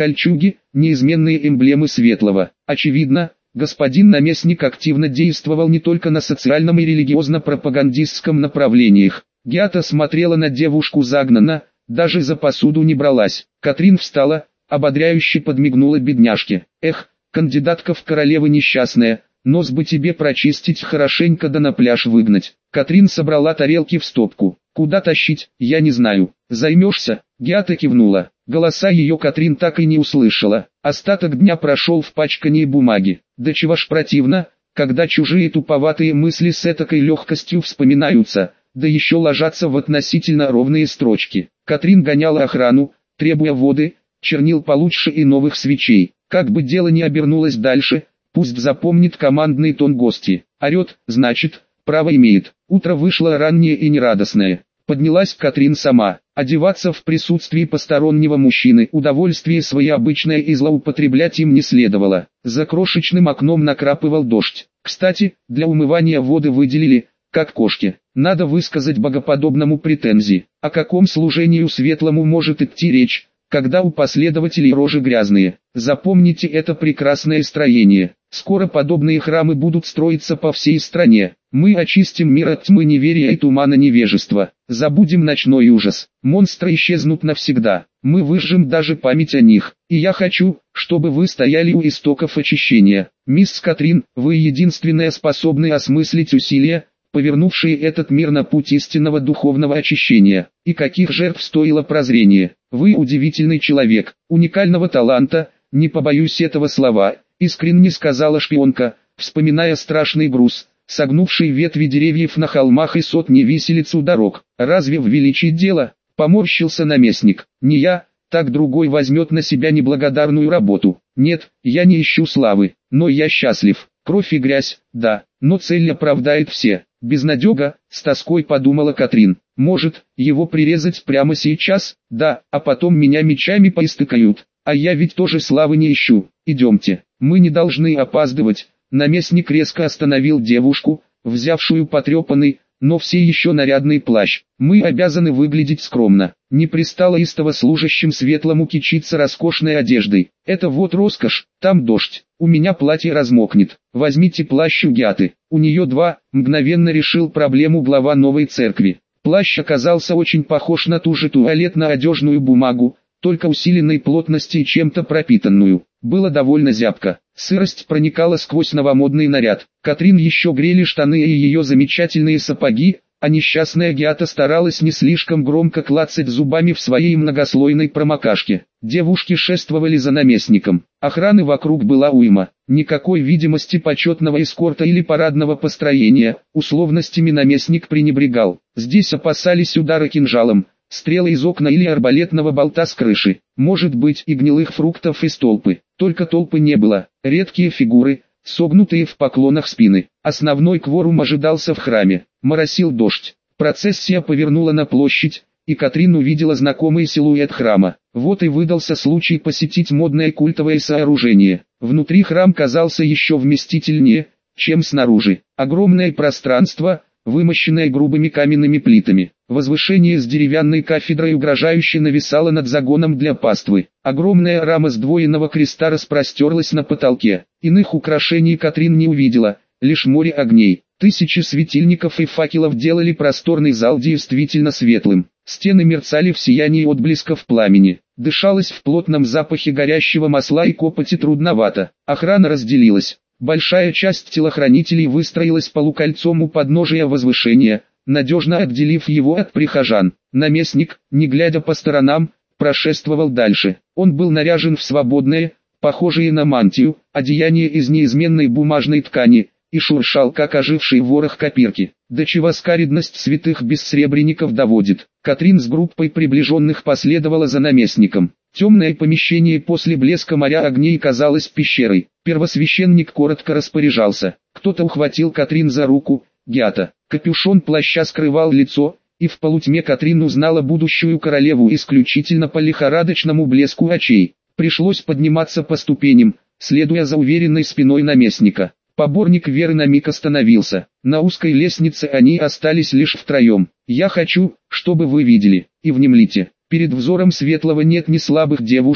кольчуги, неизменные эмблемы Светлого. Очевидно, господин наместник активно действовал не только на социальном и религиозно-пропагандистском направлениях. Геата смотрела на девушку загнанно, даже за посуду не бралась. Катрин встала, ободряюще подмигнула бедняжке. «Эх, кандидатка в королевы несчастная, нос бы тебе прочистить хорошенько да на пляж выгнать». Катрин собрала тарелки в стопку. «Куда тащить, я не знаю. Займешься?» Геата кивнула. Голоса ее Катрин так и не услышала. Остаток дня прошел в пачкании бумаги. Да чего ж противно, когда чужие туповатые мысли с этакой легкостью вспоминаются, да еще ложатся в относительно ровные строчки. Катрин гоняла охрану, требуя воды, чернил получше и новых свечей. Как бы дело ни обернулось дальше, пусть запомнит командный тон гости. Орет, значит, право имеет. Утро вышло раннее и нерадостное. Поднялась Катрин сама. Одеваться в присутствии постороннего мужчины удовольствие свое обычное и злоупотреблять им не следовало. За крошечным окном накрапывал дождь. Кстати, для умывания воды выделили, как кошке. Надо высказать богоподобному претензии. О каком служению светлому может идти речь, когда у последователей рожи грязные? Запомните это прекрасное строение. Скоро подобные храмы будут строиться по всей стране. Мы очистим мир от тьмы неверия и тумана невежества. Забудем ночной ужас. Монстры исчезнут навсегда. Мы выжжем даже память о них. И я хочу, чтобы вы стояли у истоков очищения. Мисс Катрин, вы единственная способная осмыслить усилия, повернувшие этот мир на путь истинного духовного очищения. И каких жертв стоило прозрение. Вы удивительный человек, уникального таланта, не побоюсь этого слова, искренне сказала шпионка, вспоминая страшный груз, согнувший ветви деревьев на холмах и сотни виселиц у дорог. Разве в величии дело? Поморщился наместник. Не я, так другой возьмет на себя неблагодарную работу. Нет, я не ищу славы, но я счастлив. Кровь и грязь, да, но цель оправдает все. Безнадега, с тоской подумала Катрин. Может, его прирезать прямо сейчас? Да, а потом меня мечами поистыкают. А я ведь тоже славы не ищу. Идемте, мы не должны опаздывать. Наместник резко остановил девушку, взявшую потрепанный, но все еще нарядный плащ. Мы обязаны выглядеть скромно. Не пристало истово служащим светлому кичиться роскошной одеждой. Это вот роскошь, там дождь. У меня платье размокнет. Возьмите плащ у Геаты. У нее два, мгновенно решил проблему глава новой церкви. Плащ оказался очень похож на ту же туалетно-одежную бумагу, только усиленной плотности и чем-то пропитанную. Было довольно зябко. Сырость проникала сквозь новомодный наряд. Катрин еще грели штаны и ее замечательные сапоги, а несчастная Геата старалась не слишком громко клацать зубами в своей многослойной промокашке. Девушки шествовали за наместником. Охраны вокруг была уйма. Никакой видимости почетного эскорта или парадного построения, условностями наместник пренебрегал. Здесь опасались удара кинжалом, стрелы из окна или арбалетного болта с крыши, может быть и гнилых фруктов из толпы. Только толпы не было, редкие фигуры, согнутые в поклонах спины. Основной кворум ожидался в храме. Моросил дождь. Процессия повернула на площадь, и Катрин увидела знакомый силуэт храма. Вот и выдался случай посетить модное культовое сооружение. Внутри храм казался еще вместительнее, чем снаружи. Огромное пространство, вымощенное грубыми каменными плитами. Возвышение с деревянной кафедрой угрожающе нависало над загоном для паствы. Огромная рама сдвоенного креста распростерлась на потолке. Иных украшений Катрин не увидела, лишь море огней. Тысячи светильников и факелов делали просторный зал действительно светлым. Стены мерцали в сиянии отблесков пламени. Дышалось в плотном запахе горящего масла и копоти трудновато. Охрана разделилась. Большая часть телохранителей выстроилась полукольцом у подножия возвышения, надежно отделив его от прихожан. Наместник, не глядя по сторонам, прошествовал дальше. Он был наряжен в свободное, похожее на мантию, одеяние из неизменной бумажной ткани, и шуршал, как оживший ворох копирки. До чего скаридность святых бессребренников доводит. Катрин с группой приближенных последовала за наместником. Темное помещение после блеска моря огней казалось пещерой. Первосвященник коротко распоряжался. Кто-то ухватил Катрин за руку. Геата. Капюшон плаща скрывал лицо, и в полутьме Катрин узнала будущую королеву исключительно по лихорадочному блеску очей. Пришлось подниматься по ступеням, следуя за уверенной спиной наместника. Поборник веры на миг остановился. На узкой лестнице они остались лишь втроем. «Я хочу, чтобы вы видели, и внемлите. Перед взором светлого нет ни слабых девушек,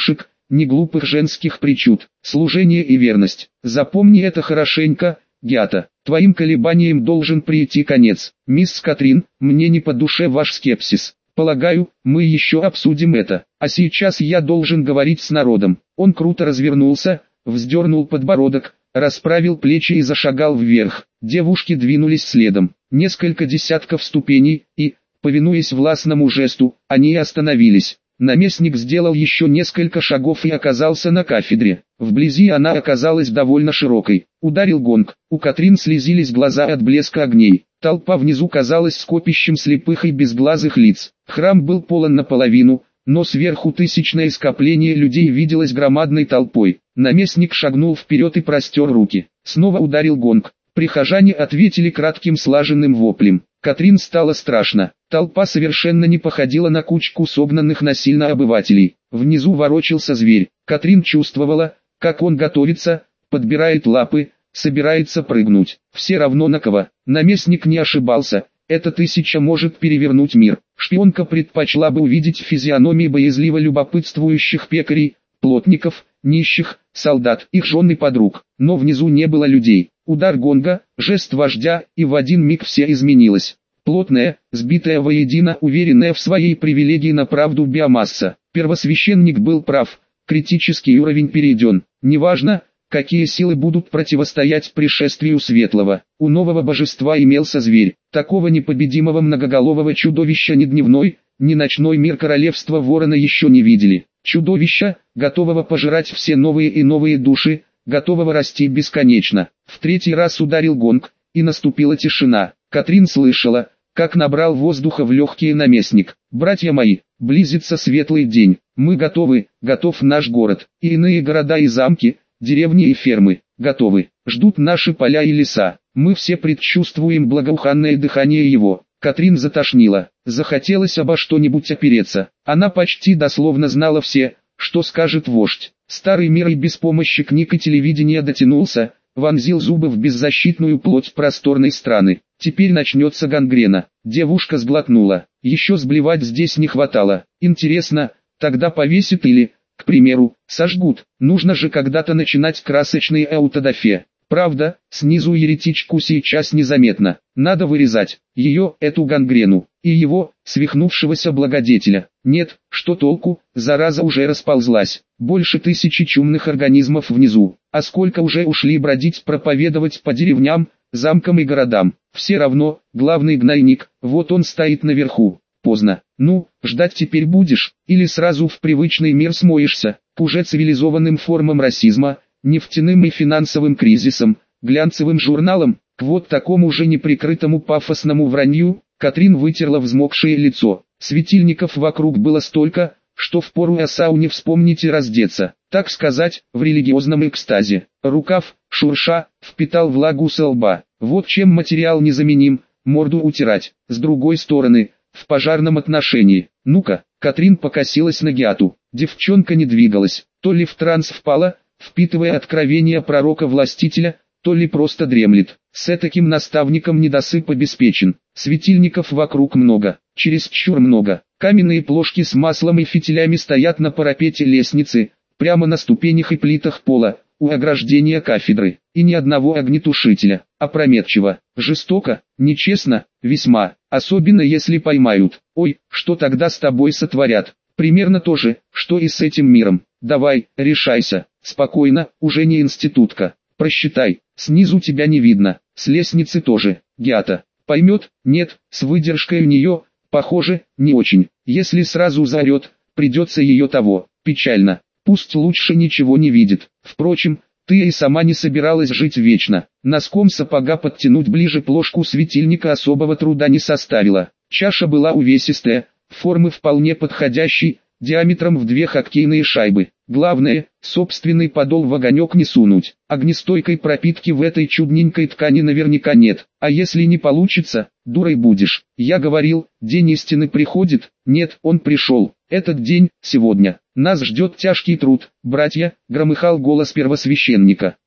ни глупых женских причуд, служение и верность. Запомни это хорошенько, Гята. Твоим колебаниям должен прийти конец. Мисс Катрин, мне не по душе ваш скепсис. Полагаю, мы еще обсудим это. А сейчас я должен говорить с народом. Он круто развернулся, вздернул подбородок, расправил плечи и зашагал вверх. Девушки двинулись следом. Несколько десятков ступеней, и, повинуясь властному жесту, они остановились. Наместник сделал еще несколько шагов и оказался на кафедре. Вблизи она оказалась довольно широкой. Ударил гонг. У Катрин слезились глаза от блеска огней. Толпа внизу казалась скопищем слепых и безглазых лиц. Храм был полон наполовину, но сверху тысячное скопление людей виделось громадной толпой. Наместник шагнул вперед и простер руки. Снова ударил гонг. Прихожане ответили кратким слаженным воплем. Катрин стало страшно. Толпа совершенно не походила на кучку согнанных насильно обывателей. Внизу ворочался зверь. Катрин чувствовала, как он готовится, подбирает лапы, собирается прыгнуть. Все равно на кого. Наместник не ошибался. Эта тысяча может перевернуть мир. Шпионка предпочла бы увидеть физиономии боязливо любопытствующих пекарей, плотников, нищих, солдат, их жен и подруг. Но внизу не было людей. Удар гонга, жест вождя, и в один миг все изменилось. Плотная, сбитая воедино, уверенная в своей привилегии на правду биомасса. Первосвященник был прав, критический уровень перейден. Неважно, какие силы будут противостоять пришествию Светлого. У нового божества имелся зверь. Такого непобедимого многоголового чудовища ни дневной, ни ночной мир королевства Ворона еще не видели. Чудовища, готового пожирать все новые и новые души, готового расти бесконечно. В третий раз ударил гонг, и наступила тишина. Катрин слышала, как набрал воздуха в легкие наместник. «Братья мои, близится светлый день. Мы готовы, готов наш город. И иные города и замки, деревни и фермы, готовы. Ждут наши поля и леса. Мы все предчувствуем благоуханное дыхание его». Катрин затошнила. Захотелось обо что-нибудь опереться. Она почти дословно знала все, что скажет вождь. Старый мир и без помощи книг и телевидения дотянулся, вонзил зубы в беззащитную плоть просторной страны. Теперь начнется гангрена. Девушка сглотнула. Еще сблевать здесь не хватало. Интересно, тогда повесят или, к примеру, сожгут. Нужно же когда-то начинать красочный аутодафе. Правда, снизу еретичку сейчас незаметно. Надо вырезать ее, эту гангрену, и его, свихнувшегося благодетеля. Нет, что толку, зараза уже расползлась. Больше тысячи чумных организмов внизу. А сколько уже ушли бродить проповедовать по деревням, замкам и городам. Все равно, главный гнойник, вот он стоит наверху. Поздно. Ну, ждать теперь будешь, или сразу в привычный мир смоешься, к уже цивилизованным формам расизма, нефтяным и финансовым кризисом, глянцевым журналам, к вот такому же неприкрытому пафосному вранью. Катрин вытерла взмокшее лицо. Светильников вокруг было столько, что впору о сауне вспомнить и раздеться, так сказать, в религиозном экстазе. Рукав, шурша, впитал влагу со лба. Вот чем материал незаменим, морду утирать. С другой стороны, в пожарном отношении. Ну-ка, Катрин покосилась на Гиату. Девчонка не двигалась, то ли в транс впала, впитывая откровения пророка-властителя, то ли просто дремлет. С этаким наставником недосып обеспечен. Светильников вокруг много, чересчур много. Каменные плошки с маслом и фитилями стоят на парапете лестницы, прямо на ступенях и плитах пола, у ограждения кафедры. И ни одного огнетушителя. Опрометчиво, жестоко, нечестно, весьма. Особенно если поймают. Ой, что тогда с тобой сотворят? Примерно то же, что и с этим миром. Давай, решайся. Спокойно, уже не институтка. Просчитай, снизу тебя не видно, с лестницы тоже. Гиата поймет? Нет, с выдержкой у нее, похоже, не очень. Если сразу заорет, придется ее того. Печально. Пусть лучше ничего не видит. Впрочем, ты и сама не собиралась жить вечно. Носком сапога подтянуть ближе плошку светильника особого труда не составило. Чаша была увесистая, формы вполне подходящей, диаметром в две хоккейные шайбы. Главное, собственный подол в огонек не сунуть. Огнестойкой пропитки в этой чудненькой ткани наверняка нет. А если не получится, дурой будешь. Я говорил, день истины приходит. Нет, он пришел. Этот день, сегодня. Нас ждет тяжкий труд, братья, громыхал голос первосвященника.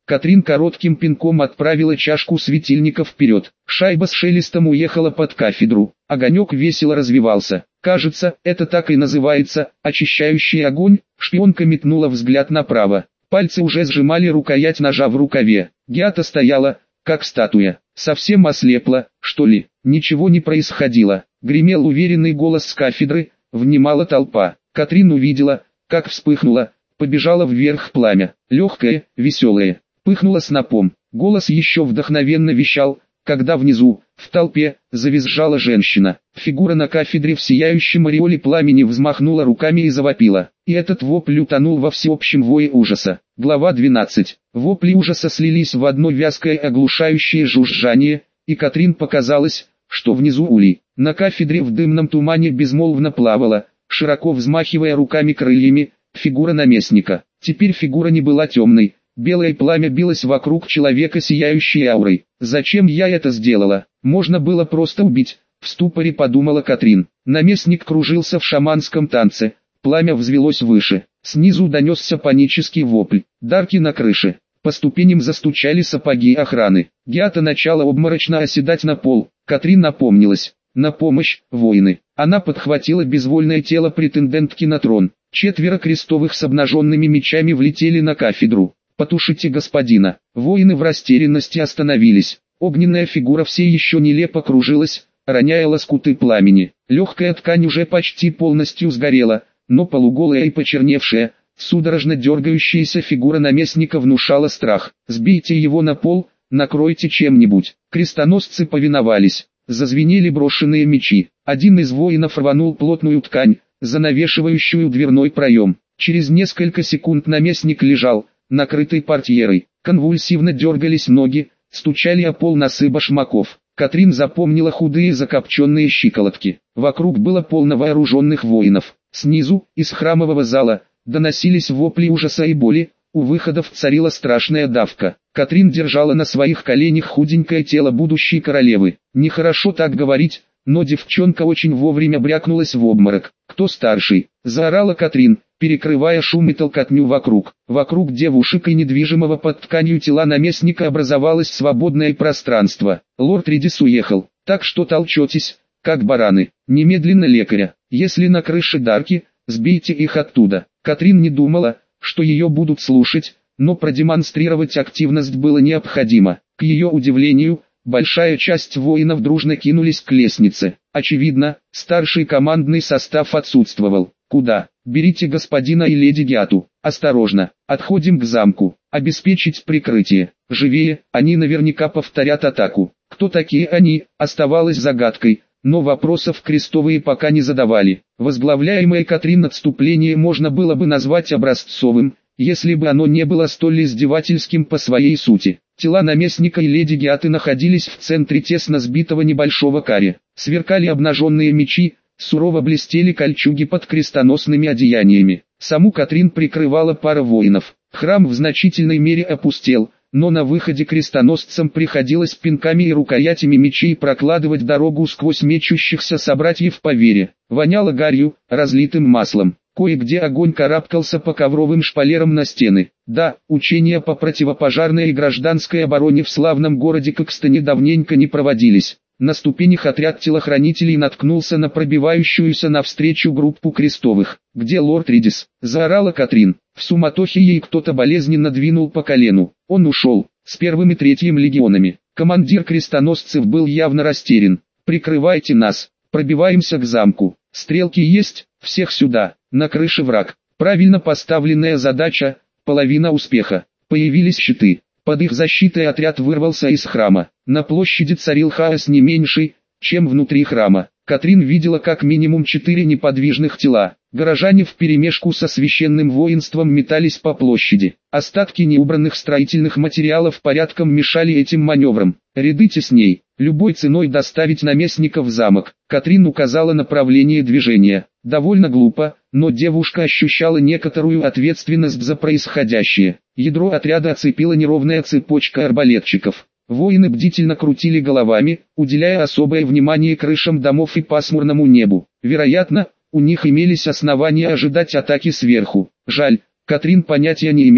Катрин коротким пинком отправила чашку светильника вперед. Шайба с шелестом уехала под кафедру. Огонек весело развивался. Кажется, это так и называется, очищающий огонь. Шпионка метнула взгляд направо. Пальцы уже сжимали рукоять ножа в рукаве. Гиата стояла, как статуя. Совсем ослепла, что ли? Ничего не происходило. Гремел уверенный голос с кафедры, внимала толпа. Катрин увидела, как вспыхнуло, побежало вверх пламя. Легкое, веселое. Пыхнуло снопом. Голос еще вдохновенно вещал, когда внизу, в толпе, завизжала женщина. Фигура на кафедре в сияющем ореоле пламени взмахнула руками и завопила. И этот вопль утонул во всеобщем вое ужаса. Глава двенадцать. Вопли ужаса слились в одно вязкое оглушающее жужжание, и Катрин показалось, что внизу Ули, на кафедре в дымном тумане безмолвно плавала, широко взмахивая руками крыльями, фигура наместника. Теперь фигура не была темной. Белое пламя билось вокруг человека сияющей аурой. «Зачем я это сделала? Можно было просто убить», — в ступоре подумала Катрин. Наместник кружился в шаманском танце. Пламя взвелось выше. Снизу донесся панический вопль. Дарки на крыше. По ступеням застучали сапоги охраны. Гиата начала обморочно оседать на пол. Катрин напомнилась. На помощь, воины. Она подхватила безвольное тело претендентки на трон. Четверо крестовых с обнаженными мечами влетели на кафедру. «Потушите господина». Воины в растерянности остановились. Огненная фигура все еще нелепо кружилась, роняя лоскуты пламени. Легкая ткань уже почти полностью сгорела, но полуголая и почерневшая, судорожно дергающаяся фигура наместника внушала страх. «Сбейте его на пол, накройте чем-нибудь». Крестоносцы повиновались. Зазвенели брошенные мечи. Один из воинов рванул плотную ткань, занавешивающую дверной проем. Через несколько секунд наместник лежал, накрытый портьерой. Конвульсивно дергались ноги, стучали о пол носы башмаков. Катрин запомнила худые закопченные щиколотки. Вокруг было полно вооруженных воинов. Снизу, из храмового зала, доносились вопли ужаса и боли. У выходов царила страшная давка. Катрин держала на своих коленях худенькое тело будущей королевы. Нехорошо так говорить, но девчонка очень вовремя брякнулась в обморок. «Кто старший?» – заорала Катрин, перекрывая шум и толкотню вокруг. Вокруг девушек и недвижимого под тканью тела наместника образовалось свободное пространство. Лорд Ридис уехал, так что толчетесь, как бараны. Немедленно лекаря. Если на крыше дарки, сбейте их оттуда. Катрин не думала, что ее будут слушать, но продемонстрировать активность было необходимо. К ее удивлению, большая часть воинов дружно кинулись к лестнице. Очевидно, старший командный состав отсутствовал. «Куда? Берите господина и леди Гиату. Осторожно, отходим к замку. Обеспечить прикрытие. Живее, они наверняка повторят атаку». Кто такие они, оставалось загадкой, но вопросов крестовые пока не задавали. Возглавляемое Катрин отступление можно было бы назвать образцовым, если бы оно не было столь издевательским по своей сути. Тела наместника и леди Гиаты находились в центре тесно сбитого небольшого каре. Сверкали обнаженные мечи, сурово блестели кольчуги под крестоносными одеяниями. Саму Катрин прикрывала пара воинов. Храм в значительной мере опустел, но на выходе крестоносцам приходилось пинками и рукоятями мечей прокладывать дорогу сквозь мечущихся собратьев по вере. Воняло гарью, разлитым маслом. Кое-где огонь карабкался по ковровым шпалерам на стены. Да, учения по противопожарной и гражданской обороне в славном городе Кокстоне давненько не проводились. На ступенях отряд телохранителей наткнулся на пробивающуюся навстречу группу крестовых. «Где лорд Ридис?» – заорала Катрин. В суматохе ей кто-то болезненно двинул по колену. Он ушел, с первым и третьим легионами. Командир крестоносцев был явно растерян. «Прикрывайте нас, пробиваемся к замку. Стрелки есть, всех сюда». На крыше враг. Правильно поставленная задача, половина успеха. Появились щиты. Под их защитой отряд вырвался из храма. На площади царил хаос не меньший, чем внутри храма. Катрин видела как минимум четыре неподвижных тела. Горожане вперемешку со священным воинством метались по площади. Остатки неубранных строительных материалов порядком мешали этим маневрам. Ряды тесней. Любой ценой доставить наместника в замок. Катрин указала направление движения. Довольно глупо, но девушка ощущала некоторую ответственность за происходящее. Ядро отряда оцепила неровная цепочка арбалетчиков. Воины бдительно крутили головами, уделяя особое внимание крышам домов и пасмурному небу. Вероятно, у них имелись основания ожидать атаки сверху. Жаль, Катрин понятия не имела,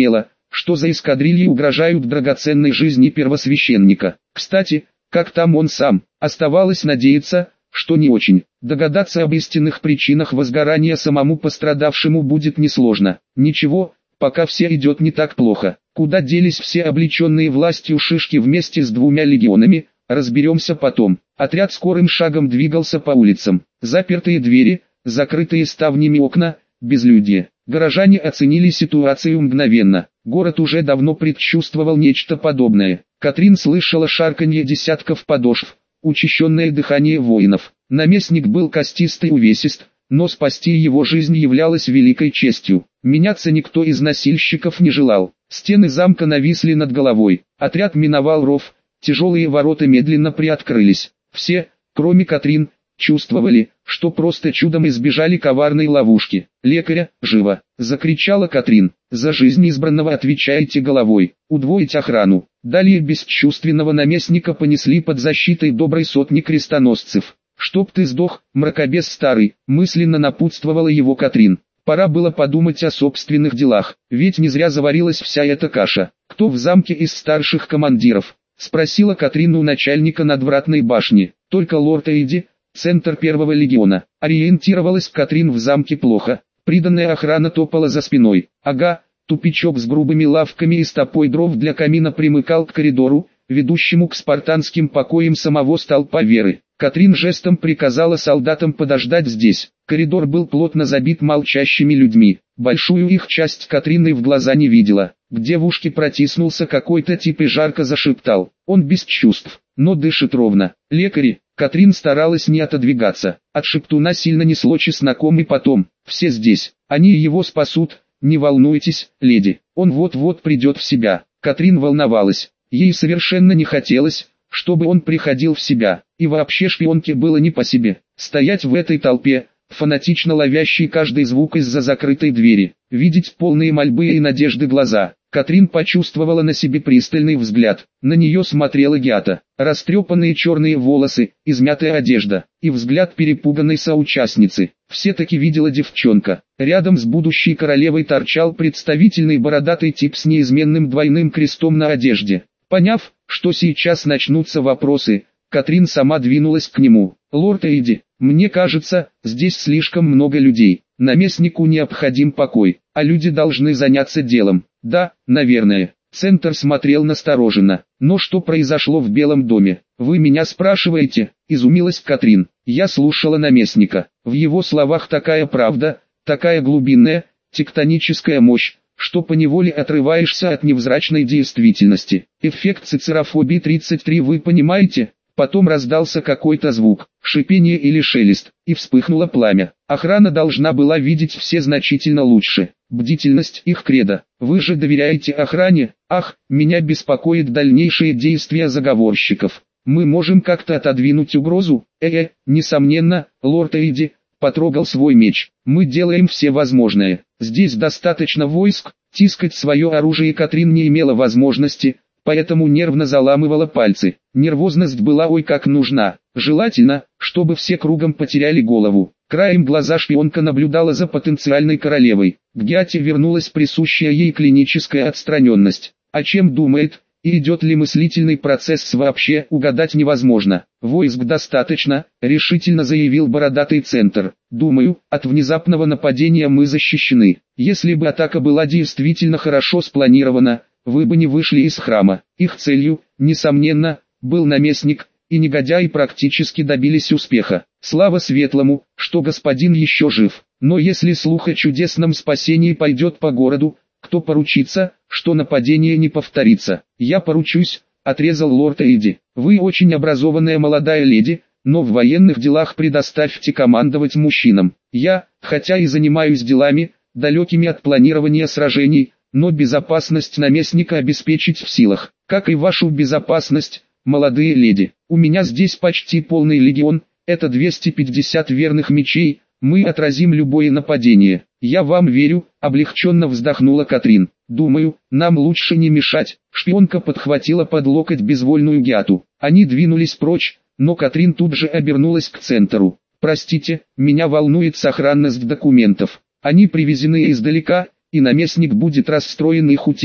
что за эскадрильи угрожают драгоценной жизни первосвященника. Кстати, как там он сам? Оставалось надеяться, что не очень. Догадаться об истинных причинах возгорания самому пострадавшему будет несложно. Ничего, пока все идет не так плохо. Куда делись все облеченные властью шишки вместе с двумя легионами, разберемся потом. Отряд скорым шагом двигался по улицам. Запертые двери, закрытые ставнями окна, безлюдье. Горожане оценили ситуацию мгновенно. Город уже давно предчувствовал нечто подобное. Катрин слышала шарканье десятков подошв, учащенное дыхание воинов. Наместник был костист и увесист, но спасти его жизнь являлось великой честью. Меняться никто из носильщиков не желал. Стены замка нависли над головой. Отряд миновал ров, тяжелые ворота медленно приоткрылись. Все, кроме Катрин, чувствовали, что просто чудом избежали коварной ловушки. «Лекаря, живо!» — закричала Катрин. «За жизнь избранного отвечаете головой. Удвоить охрану». Далее бесчувственного наместника понесли под защитой доброй сотни крестоносцев. «Чтоб ты сдох, мракобес старый», — мысленно напутствовала его Катрин. Пора было подумать о собственных делах, ведь не зря заварилась вся эта каша. «Кто в замке из старших командиров?» — спросила Катрин у начальника надвратной башни. «Только лорд Эйди, центр первого легиона». Ориентировалась Катрин в замке плохо. Приданная охрана топала за спиной. Ага, тупичок с грубыми лавками и стопой дров для камина примыкал к коридору, ведущему к спартанским покоям самого столпа веры. Катрин жестом приказала солдатам подождать здесь. Коридор был плотно забит молчащими людьми. Большую их часть Катрин и в глаза не видела. К девушке протиснулся какой-то тип и жарко зашептал. Он без чувств, но дышит ровно. «Лекари!» Катрин старалась не отодвигаться. От шептуна сильно несло чесноком и потом. «Все здесь. Они его спасут. Не волнуйтесь, леди. Он вот-вот придет в себя». Катрин волновалась. Ей совершенно не хотелось, чтобы он приходил в себя. И вообще шпионке было не по себе. Стоять в этой толпе, фанатично ловящей каждый звук из-за закрытой двери. Видеть полные мольбы и надежды глаза. Катрин почувствовала на себе пристальный взгляд. На нее смотрела Гиата. Растрепанные черные волосы, измятая одежда и взгляд перепуганной соучастницы. Все-таки видела девчонка. Рядом с будущей королевой торчал представительный бородатый тип с неизменным двойным крестом на одежде. Поняв, что сейчас начнутся вопросы, Катрин сама двинулась к нему. «Лорд Эйди, мне кажется, здесь слишком много людей. Наместнику необходим покой, а люди должны заняться делом». «Да, наверное». Центр смотрел настороженно. «Но что произошло в Белом доме? Вы меня спрашиваете?» — изумилась Катрин. Я слушала наместника. В его словах такая правда, такая глубинная, тектоническая мощь, что поневоле отрываешься от невзрачной действительности. Эффект цицерофобии тридцать три, вы понимаете? Потом раздался какой-то звук, шипение или шелест, и вспыхнуло пламя. Охрана должна была видеть все значительно лучше. Бдительность их кредо. Вы же доверяете охране? Ах, меня беспокоит дальнейшие действия заговорщиков. Мы можем как-то отодвинуть угрозу? Э-э, несомненно, лорд Эйди потрогал свой меч. Мы делаем все возможное. Здесь достаточно войск. Тискать свое оружие Катрин не имела возможности, поэтому нервно заламывала пальцы. Нервозность была ой как нужна. Желательно, чтобы все кругом потеряли голову. Краем глаза шпионка наблюдала за потенциальной королевой. К Гиате вернулась присущая ей клиническая отстраненность. О чем думает, и идет ли мыслительный процесс вообще, угадать невозможно. «Войск достаточно», — решительно заявил бородатый центр. «Думаю, от внезапного нападения мы защищены. Если бы атака была действительно хорошо спланирована, вы бы не вышли из храма». Их целью, несомненно, был наместник, и негодяи практически добились успеха. Слава светлому, что господин еще жив. Но если слух о чудесном спасении пойдет по городу, кто поручится, что нападение не повторится? «Я поручусь», — отрезал лорд Эйди. «Вы очень образованная молодая леди, но в военных делах предоставьте командовать мужчинам. Я, хотя и занимаюсь делами, далекими от планирования сражений, но безопасность наместника обеспечить в силах, как и вашу безопасность, молодые леди. У меня здесь почти полный легион, это двести пятьдесят верных мечей, мы отразим любое нападение». «Я вам верю», — облегченно вздохнула Катрин. «Думаю, нам лучше не мешать». Шпионка подхватила под локоть безвольную Гиату. Они двинулись прочь, но Катрин тут же обернулась к центру. «Простите, меня волнует сохранность документов. Они привезены издалека, и наместник будет расстроен их утерей.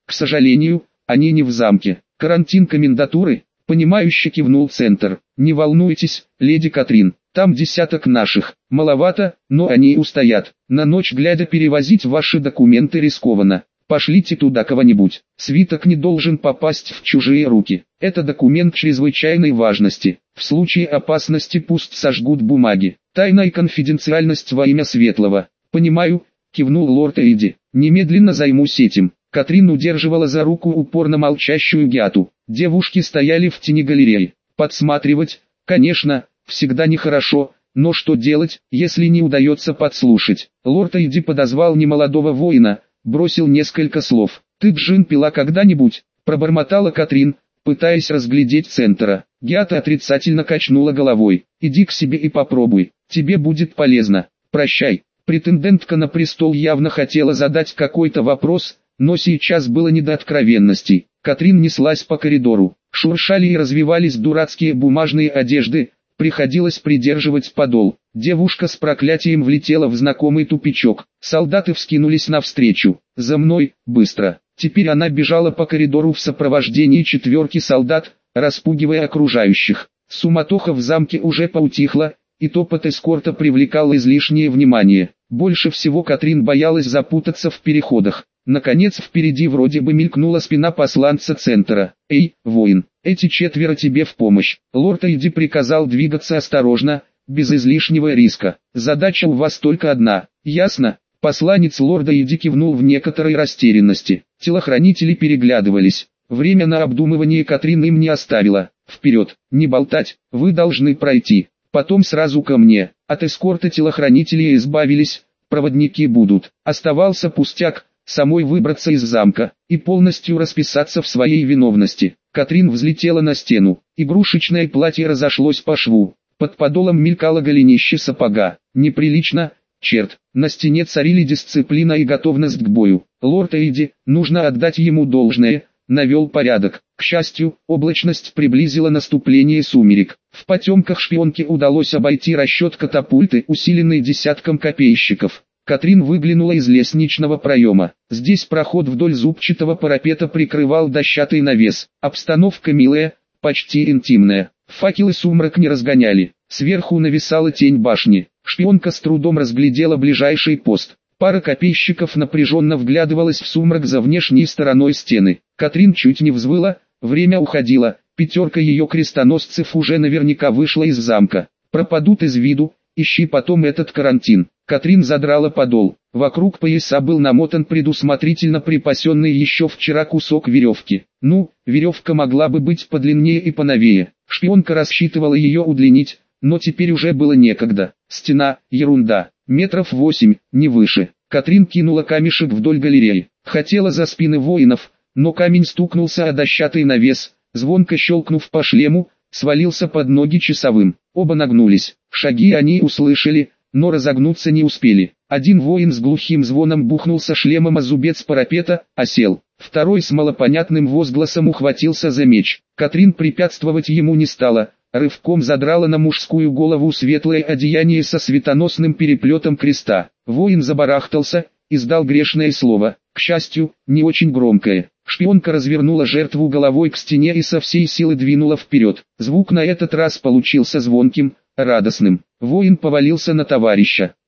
К сожалению, они не в замке. Карантин комендатуры? Понимающе кивнул Центр. Не волнуйтесь, леди Катрин, там десяток наших. Маловато, но они устоят. На ночь глядя перевозить ваши документы рискованно. Пошлите туда кого-нибудь. Свиток не должен попасть в чужие руки. Это документ чрезвычайной важности. В случае опасности пусть сожгут бумаги. Тайна и конфиденциальность во имя Светлого. Понимаю, кивнул лорд Эйди. Немедленно займусь этим. Катрин удерживала за руку упорно молчащую Гиату. Девушки стояли в тени галереи. Подсматривать, конечно, всегда нехорошо, но что делать, если не удается подслушать? Лорд Эйди подозвал немолодого воина, бросил несколько слов. «Ты джин пила когда-нибудь?» – пробормотала Катрин, пытаясь разглядеть Центра. Гиата отрицательно качнула головой. «Иди к себе и попробуй, тебе будет полезно. Прощай». Претендентка на престол явно хотела задать какой-то вопрос, но сейчас было не до откровенностей. Катрин неслась по коридору. Шуршали и развивались дурацкие бумажные одежды, приходилось придерживать подол. Девушка с проклятием влетела в знакомый тупичок. Солдаты вскинулись навстречу. «За мной, быстро!» Теперь она бежала по коридору в сопровождении четверки солдат, распугивая окружающих. Суматоха в замке уже поутихла, и топот эскорта привлекал излишнее внимание. Больше всего Катрин боялась запутаться в переходах. Наконец впереди вроде бы мелькнула спина посланца Центра. «Эй, воин, эти четверо тебе в помощь». Лорд Эйди приказал двигаться осторожно, без излишнего риска. «Задача у вас только одна, ясно?» Посланец лорда Эйди кивнул в некоторой растерянности. Телохранители переглядывались. Время на обдумывание Катрин им не оставила. «Вперед, не болтать, вы должны пройти. Потом сразу ко мне». От эскорта телохранители избавились, проводники будут. Оставался пустяк, самой выбраться из замка и полностью расписаться в своей виновности. Катрин взлетела на стену. Игрушечное платье разошлось по шву. Под подолом мелькало голенище сапога. Неприлично, черт. На стене царили дисциплина и готовность к бою. Лорд Эйди, нужно отдать ему должное, навел порядок. К счастью, облачность приблизила наступление сумерек. В потемках шпионке удалось обойти расчет катапульты, усиленный десятком копейщиков. Катрин выглянула из лестничного проема. Здесь проход вдоль зубчатого парапета прикрывал дощатый навес. Обстановка милая, почти интимная. Факелы сумрак не разгоняли. Сверху нависала тень башни. Шпионка с трудом разглядела ближайший пост. Пара копейщиков напряженно вглядывалась в сумрак за внешней стороной стены. Катрин чуть не взвыла, время уходило. Пятерка ее крестоносцев уже наверняка вышла из замка. Пропадут из виду, ищи потом этот карантин. Катрин задрала подол. Вокруг пояса был намотан предусмотрительно припасенный еще вчера кусок веревки. Ну, веревка могла бы быть подлиннее и поновее. Шпионка рассчитывала ее удлинить, но теперь уже было некогда. Стена, ерунда, метров восемь, не выше. Катрин кинула камешек вдоль галереи. Хотела за спины воинов, но камень стукнулся о дощатый навес, звонко щелкнув по шлему, свалился под ноги часовым. Оба нагнулись. Шаги они услышали, но разогнуться не успели. Один воин с глухим звоном бухнулся шлемом о зубец парапета, осел. Второй с малопонятным возгласом ухватился за меч. Катрин препятствовать ему не стала, рывком задрала на мужскую голову светлое одеяние со светоносным переплетом креста. Воин забарахтался, издал грешное слово, к счастью, не очень громкое. Шпионка развернула жертву головой к стене и со всей силы двинула вперед. Звук на этот раз получился звонким, радостным. Воин повалился на товарища.